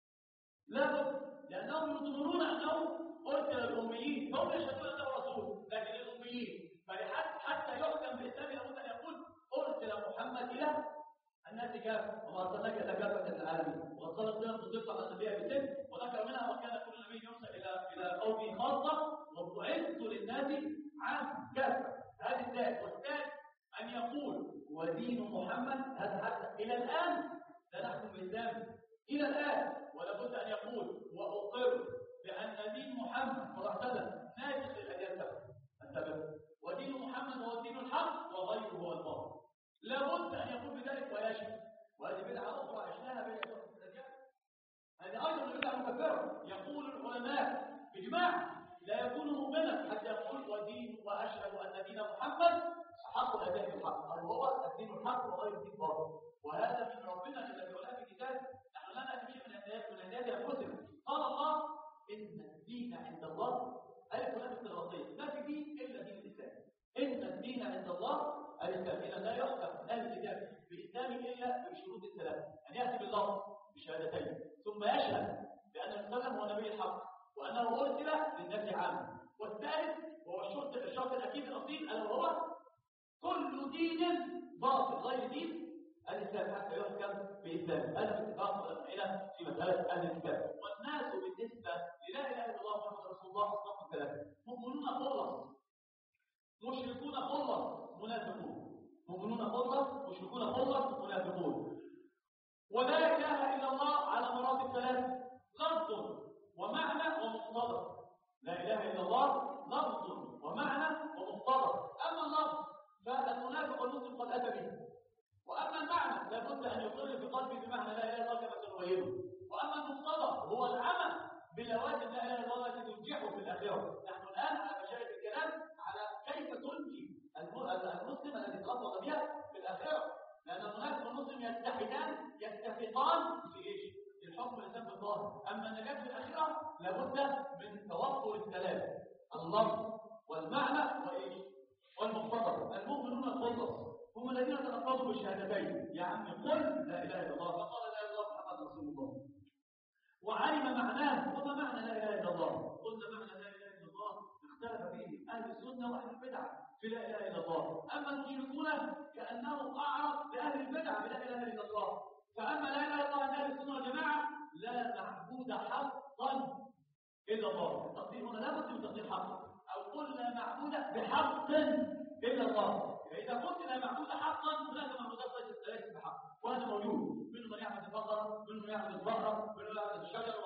لابد، لأنهم يظنون أنه أرسل للأميين فهم يشهدون أنه رسول، لكن للأميين حتى يحكم بالإسلام لابد أن يقول أرسل محمد إلى الناس كافة وما أرسلناك إلا كافة للعالمين. وقد قالت لنا تصدق على النبي بسن وذكر منها وكان كل نبي يرسل إلى إلى قومه خاصة وبعثت للناس عام كافة. هذه الثالث. والثالث أن يقول ودين محمد، هذا حتى إلى الآن لا نحكم بالإسلام إلى الآن، ولابد أن يقول وأقر بأن دين محمد صلى الله عليه وسلم ناسخ للأديان السابقة ودين محمد هو الدين الحق وغيره هو الباطل، لابد أن يقول بذلك ويشهد. وهذه بدعة أخرى عشناها بين الأديان، هذه أيضا بدعة مكفرة. يقول العلماء بإجماع لا يكون مؤمنا حتى يقول ودين وأشهد أن دين محمد حق الأديان الحق، أو هو الدين الحق وغير الدين الباطل. وهذا من ربنا الذي ولا في كتاب، نحن لا نأتي شيء من الآيات من الآيات أنفسنا. قال الله إن الدين عند الله ألف ولام افتراضية، ما في دين إلا دين الإسلام. إن الدين عند الله الإسلام. إذا لا يحكم أهل الكتاب بإسلام إلا بشروط الثلاثة، أن يأتي باللفظ بشهادتين ثم يشهد بأن الإسلام هو نبي الحق وأنه أرسل للناس عامة. والثالث هو الشرط الشرط الأكيد الأصيل ألا وهو كل دين باطل غير دين الإسلام حتى يحكم بإسلام. هذا باتفاق العلماء في مسألة أهل الكتاب. والناس بالنسبة للا إله إلا الله محمد رسول الله أصناف ثلاثة: مؤمنون خلص، مشركون خلص، منافقون. مؤمنون خلص، مشركون خلص، منافقون. ولا إله إلا الله على مراتب ثلاثة: لفظ ومعنى ومقتضى. لا إله إلا الله لفظ ومعنى ومقتضى. أما اللفظ فالمنافق والمسلم قد أتى به، وأما المعنى لابد أن يقر في قلبه بمعنى لا إله إلا الله كما سنبينه، وأما المقتضى هو العمل بلوازم لا إله إلا الله التي تنجحه في الآخرة. نحن الآن على مشارف الكلام على كيف تنجي المسلم الذي تلفظ بها في الآخرة، لأن المنافق والمسلم يتحدان يتفقان في إيش؟ في الحكم الإسلام بالظاهر. أما النجاة في الآخرة لابد من توفر الثلاثة: اللفظ والمعنى وإيش؟ والمقتضى. المؤمنون الخلص هم الذين تلفظوا بالشهادتين، يعني قل لا إله إلا الله فقال لا إله إلا الله محمد رسول الله وعلم معناه. وما معنى لا إله إلا الله؟ قلنا معنى لا إله إلا الله اختلف فيه أهل السنة وأهل البدع في لا إله إلا الله. أما المشركون كأنهم أعرف لأهل البدع بلا إله إلا الله. فأما لا إله إلا الله عند أهل السنة والجماعة لا معبود حقا إلا الله. التقدير هنا لا بد من تقدير حق، أو قل لا معبود بحق إلا الله. إذا قلت لا معبود حقا هناك معبودات ليست بحق، وهذا موجود. منهم من يعبد البقرة، منهم من يعبد البقرة، منهم من يعبد الشجر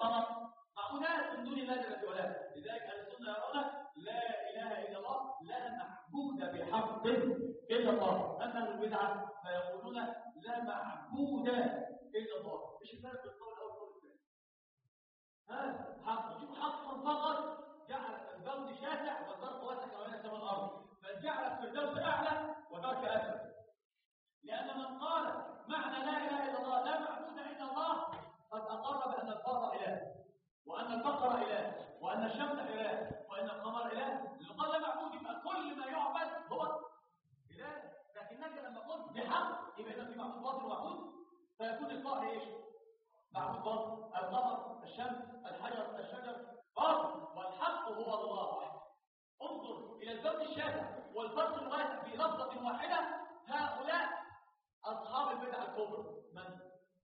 والقمر معبودات من دون الله جل وعلا. لذلك اهل السنه يرون لا اله الا الله لا معبود بحق الا الله. اما البدعه فيقولون لا معبود الا الله. ايش الفرق بين القول الاول والقول الثاني؟ ها حق شوف حقا فقط جعل الفردوس شاسع والظرف واسع كما بين السماء والارض، بل جعل الفردوس اعلى ودرك اسفل. لان من قال معنى لا اله الا الله لا معبود الا الله قد اقر بان الفرد اله، وان البقر اله، وان الشمس اله، وان القمر اله. اللي قال لا معبود يبقى كل ما يعبد هو اله. لكنك لما قلت بحق يبقى اذا في معبود باطل ومعبود، فيكون القهر ايش؟ معبود باطل. القمر، الشمس، الحجر، الشجر باطل، والحق هو الله وحده. انظر الى الباب الشاسع والفرق الواسع في لفظه واحده. هؤلاء اصحاب البدع الكبرى. من؟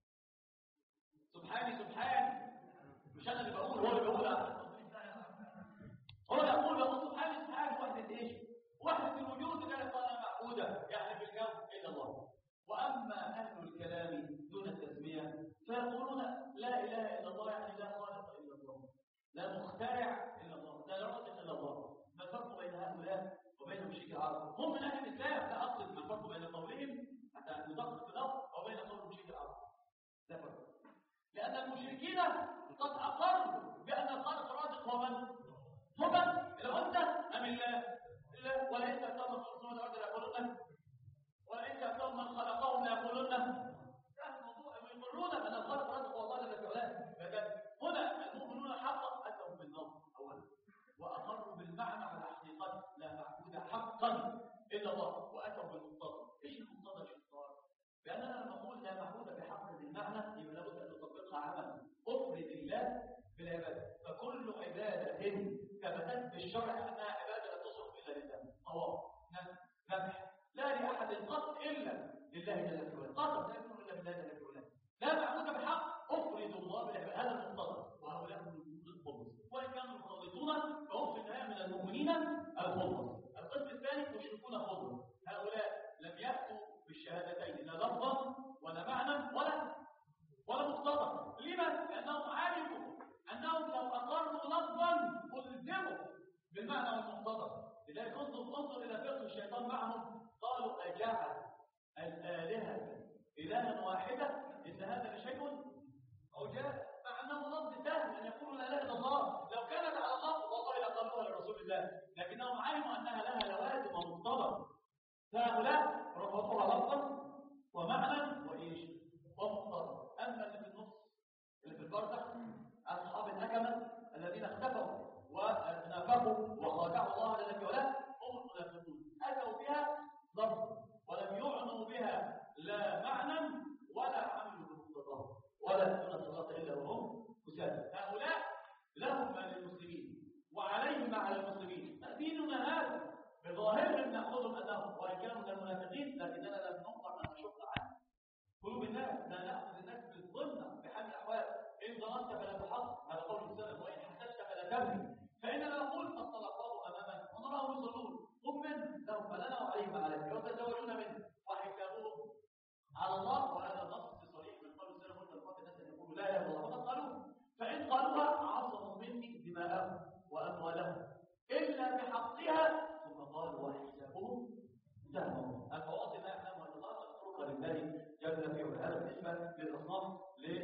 سبحاني سبحاني، مش انا اللي بقول، هو اللي بيقول. هو اللي يقول بقول سبحاني سبحاني. وحده ايش؟ وحده الوجود. قال قال معبوده يعني في الكون الا الله. واما اهل الكلام دون التسميه فيقولون لا اله الا الله يعني لا خالق الا الله، لا مخترع الا الله، لا رازق الا الله. ما الفرق بين هؤلاء وبين مشركي العرب؟ هم من اهل الاسلام. لا اقصد ما الفرق بين قولهم حتى ندقق في اللفظ وبين قول مشركي العرب. لا فرق. لان المشركين قد اقروا بان الخالق الرازق هو من؟ هو من؟ الانت ام الله؟ الله. ولئن سالتهم من خلق السماوات والارض ليقولن، ولئن سالتهم من خلقهم ليقولن. ده الموضوع. يقرون ان الخالق الرازق هو الله جل وعلا. هنا المؤمنون حقا اتوا بالنص اولا واقروا بالمعنى على حقيقته لا معبود حقا الا الله، واتوا بالمقتضى. ايش المقتضى الشيطان؟ باننا لما نقول لا معبود بحق بالمعنى يبقى لابد ان نطبقها عملا. افرد الله بالعباده، فكل عباده ثبتت بالشرع انها عباده لا تصرف الا لله. طواف، ذبح، لا لاحد قط الا لله جل وعلا. قط لا يكون الا بالله جل وعلا. لا معبود بحق، افرد الله بالعباده. هذا المقتضى. وهؤلاء هم الخلص، وان كانوا مخلصون فهم في النهايه من المؤمنين الخلص. القسم الثاني مشركون خلص. هؤلاء لم ياتوا بالشهادتين لا لفظا ولا معنى ولا ولا مقتضى. لما؟ لانهم علموا انهم لو اقروا لفظا الزموا بالمعنى والمقتضى. لذلك انظر انظر الى فقه الشيطان معهم. قالوا اجعل الالهه الها واحده ان هذا لشيء عجاب. مع انه لفظ سهل ان يقولوا لا اله الا الله. لو كانت على لفظ والله لقالوها لرسول الله، لكنهم علموا انها لها لوازم ومقتضى. فهؤلاء رفضوها لفظا ومعنى وايش؟ ومقتضى. اما اللي في النص اللي في البرزخ اصحاب الهكمه الذين اختفوا ونافقوا وخادعوا الله جل وعلا هم المنافقون. اتوا بها لفظ ولم يعنوا بها لا معنى ولا عملوا بمقتضاه ولا يدخلون الصلاه الا وهم كسالى. هؤلاء لهم ما للمسلمين وعليهم ما على المسلمين. ديننا هذا بظاهرهم ناخذهم انهم وان كانوا من المنافقين، لكننا لم نقدر ان نشق عن قلوب الناس. لا ناخذ الناس بالظن بحال الاحوال. ان ظننت فلا تحق، هذا قول السلف، وان حسدت فلا تبني. فاننا نقول الطلقاء امامنا ونراهم يصلون هم من لهم فلنا وعليهم ما عليهم يتزوجون منه وحسابهم على الله. وهذا نص صريح من قول السلف والخلفاء الناس ان يقولوا لا اله الا الله فقد قالوه. فان قالوها عصموا مني دماءهم واموالهم الا بحقها. ثم قالوا وحسابهم سهمهم. الفواصل لا يعلمها الا الله. الطرق لله جل في علاه. هذا بالنسبه للاصناف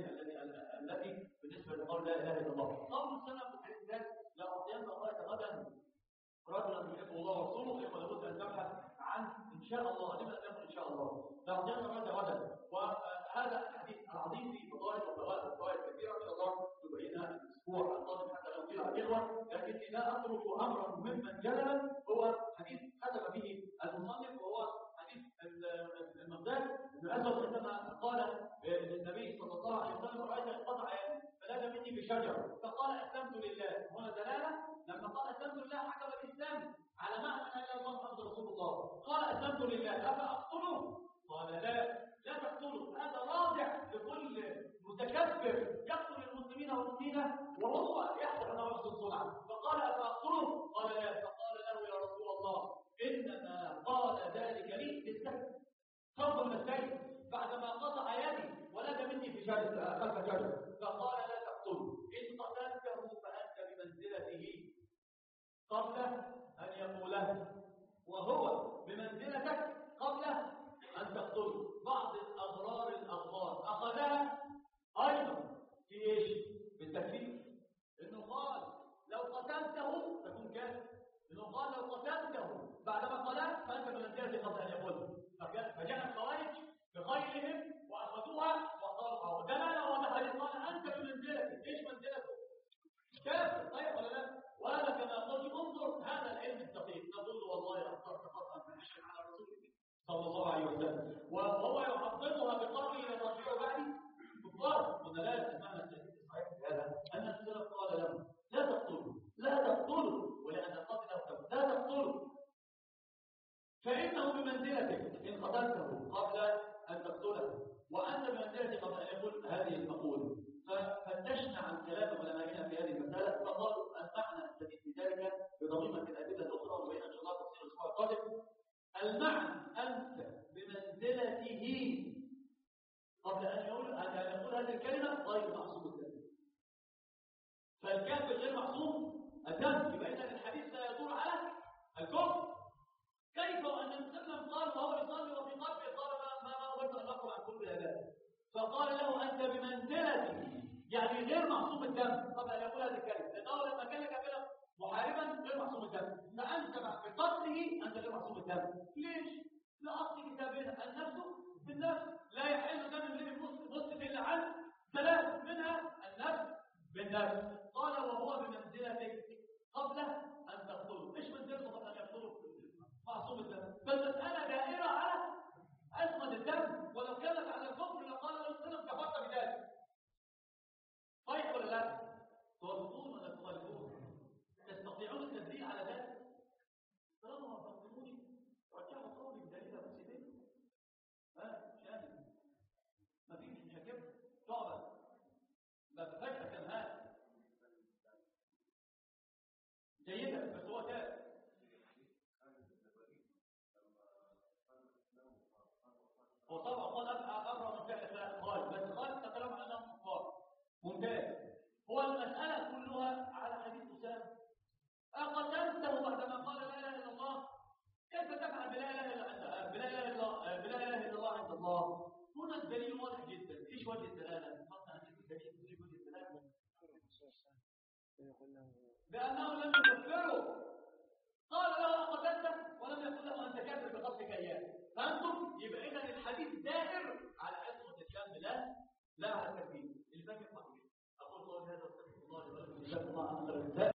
التي بالنسبه لقول لا اله الا الله. قول السلف في الحديث الثالث لا اعطين الله غدا رجلا يحب الله ورسوله يبقى لابد ان تبحث عن ان شاء الله. لما نقول ان شاء الله لا اعطين الله غدا. وهذا الحديث العظيم في فضائل وفوائد وفوائد كثيره من الله تبينها الاسبوع القادم حتى لو طلع الاخوه. لكن اذا اترك امرا ممن جلل هو حديث ختم به المصنف، وهو حديث المقداد بن اسود عندما قال للنبي صلى الله عليه وسلم رايت انقطع فلاذ مني بشجره فقال اسلمت لله. هنا دلاله لما قال اسلمت لله حكم الاسلام على معنى ان لا اله الا الله محمد رسول الله. قال اسلمت لله افاقتله؟ قال لا لا تقتله. هذا راجع لكل متكبر يقتل المسلمين والمؤمنين وهو يحسب انه يحسن صنعا. فقال افاقتله؟ قال لا. فقال له يا رسول الله انما قال ذلك لي للسهل خوفا من السيف بعدما قطع يدي ولد مني في خلف شجر. فقال لا تقتله قبل أن يقوله، وهو بمنزلتك قبل أن تقتله. بعض الأضرار الأخبار أخذها أيضا في إيش؟ بالتكفير. إنه قال لو قتلته تكون كافر، إنه قال لو قتلته بعدما قالت فأنت بمنزلتك قبل أن يقوله. فجاء الخوارج بخيلهم وأخذوها وقالوا ده لا هو ده حديث قال أنت بمنزلتك. إيش منزلته؟ كافر. طيب ولا لا؟ وهذا كما قلت انظر هذا العلم الدقيق. نقول والله اخترت خطأ فنشهد على رسول الله صلى الله عليه وسلم، وهو يعظمها بقوله لترجعوا بعدي كفار. قلنا لا يسمعنا الحديث الصحيح هذا ان السلف قال له لا تقتلوا لا تقتلوا، ولان قتله لا تقتلوا فانه بمنزلتك ان قتلته قبل ان تقتله، وانت بمنزلتك قبل ان يقول هذه المقوله. ففتشنا عن كلام علمائنا في هذه المسألة فقالوا المعنى الذي في ذلك بضميمة الأدلة الأخرى وبين إن شاء الله تفسير الأسبوع القادم. المعنى أنت بمنزلته قبل أن يقول أن يقول هذه الكلمة غير معصوم الدم. فالكافر غير معصوم الدم، يبقى إذا الحديث لا يدور على الكفر. كيف وأن النبي قال وهو يصلي وفي قلبه قال ما ما أمرت أن أقرأ عن كل هذا، فقال له أنت بمنزلته يعني غير معصوم الدم قبل أن يقول هذه الكلمة، لأنه لما كان كافرا محاربا غير معصوم الدم، فأنت بقتله أنت غير معصوم الدم. ليش؟ لأصل كتابنا النفس بالنفس، لا يحل دم امرئ مسلم إلا عن ثلاث، منها النفس بالنفس. قال وهو بمنزلتك قبل أن تقتله. إيش منزلته قبل أن يقتله؟ معصوم الدم. فالمسألة دائرة على أسمد الدم، ولو كانت على الكفر لقال له السلم كفرت بذلك. صحيح ولا لا؟ توافقون ولا تخالفون؟ تستطيعون التدليل على ذلك؟ طالما ما تفهمونش رجعوا قولي بدليل بس دي. ها شاهد ما فيش مش هجيب تعبد ما فجأة كان هذا جيدة بس هو كان هو طبعا قال أبرى من فعل خالد، بس خالد تكلم عن أنهم كفار. ممتاز. هو المسألة كلها على حديث أسامة أقتلته بعدما قال لا إله إلا الله؟ كيف تفعل بلا إله إلا بلا إله إلا بلا إله إلا الله عند الله؟ هنا الدليل واضح جدا. إيش وجه الدلالة؟ فقط هذه الدليل إيش وجه الدلالة؟ بأنه لم يكفره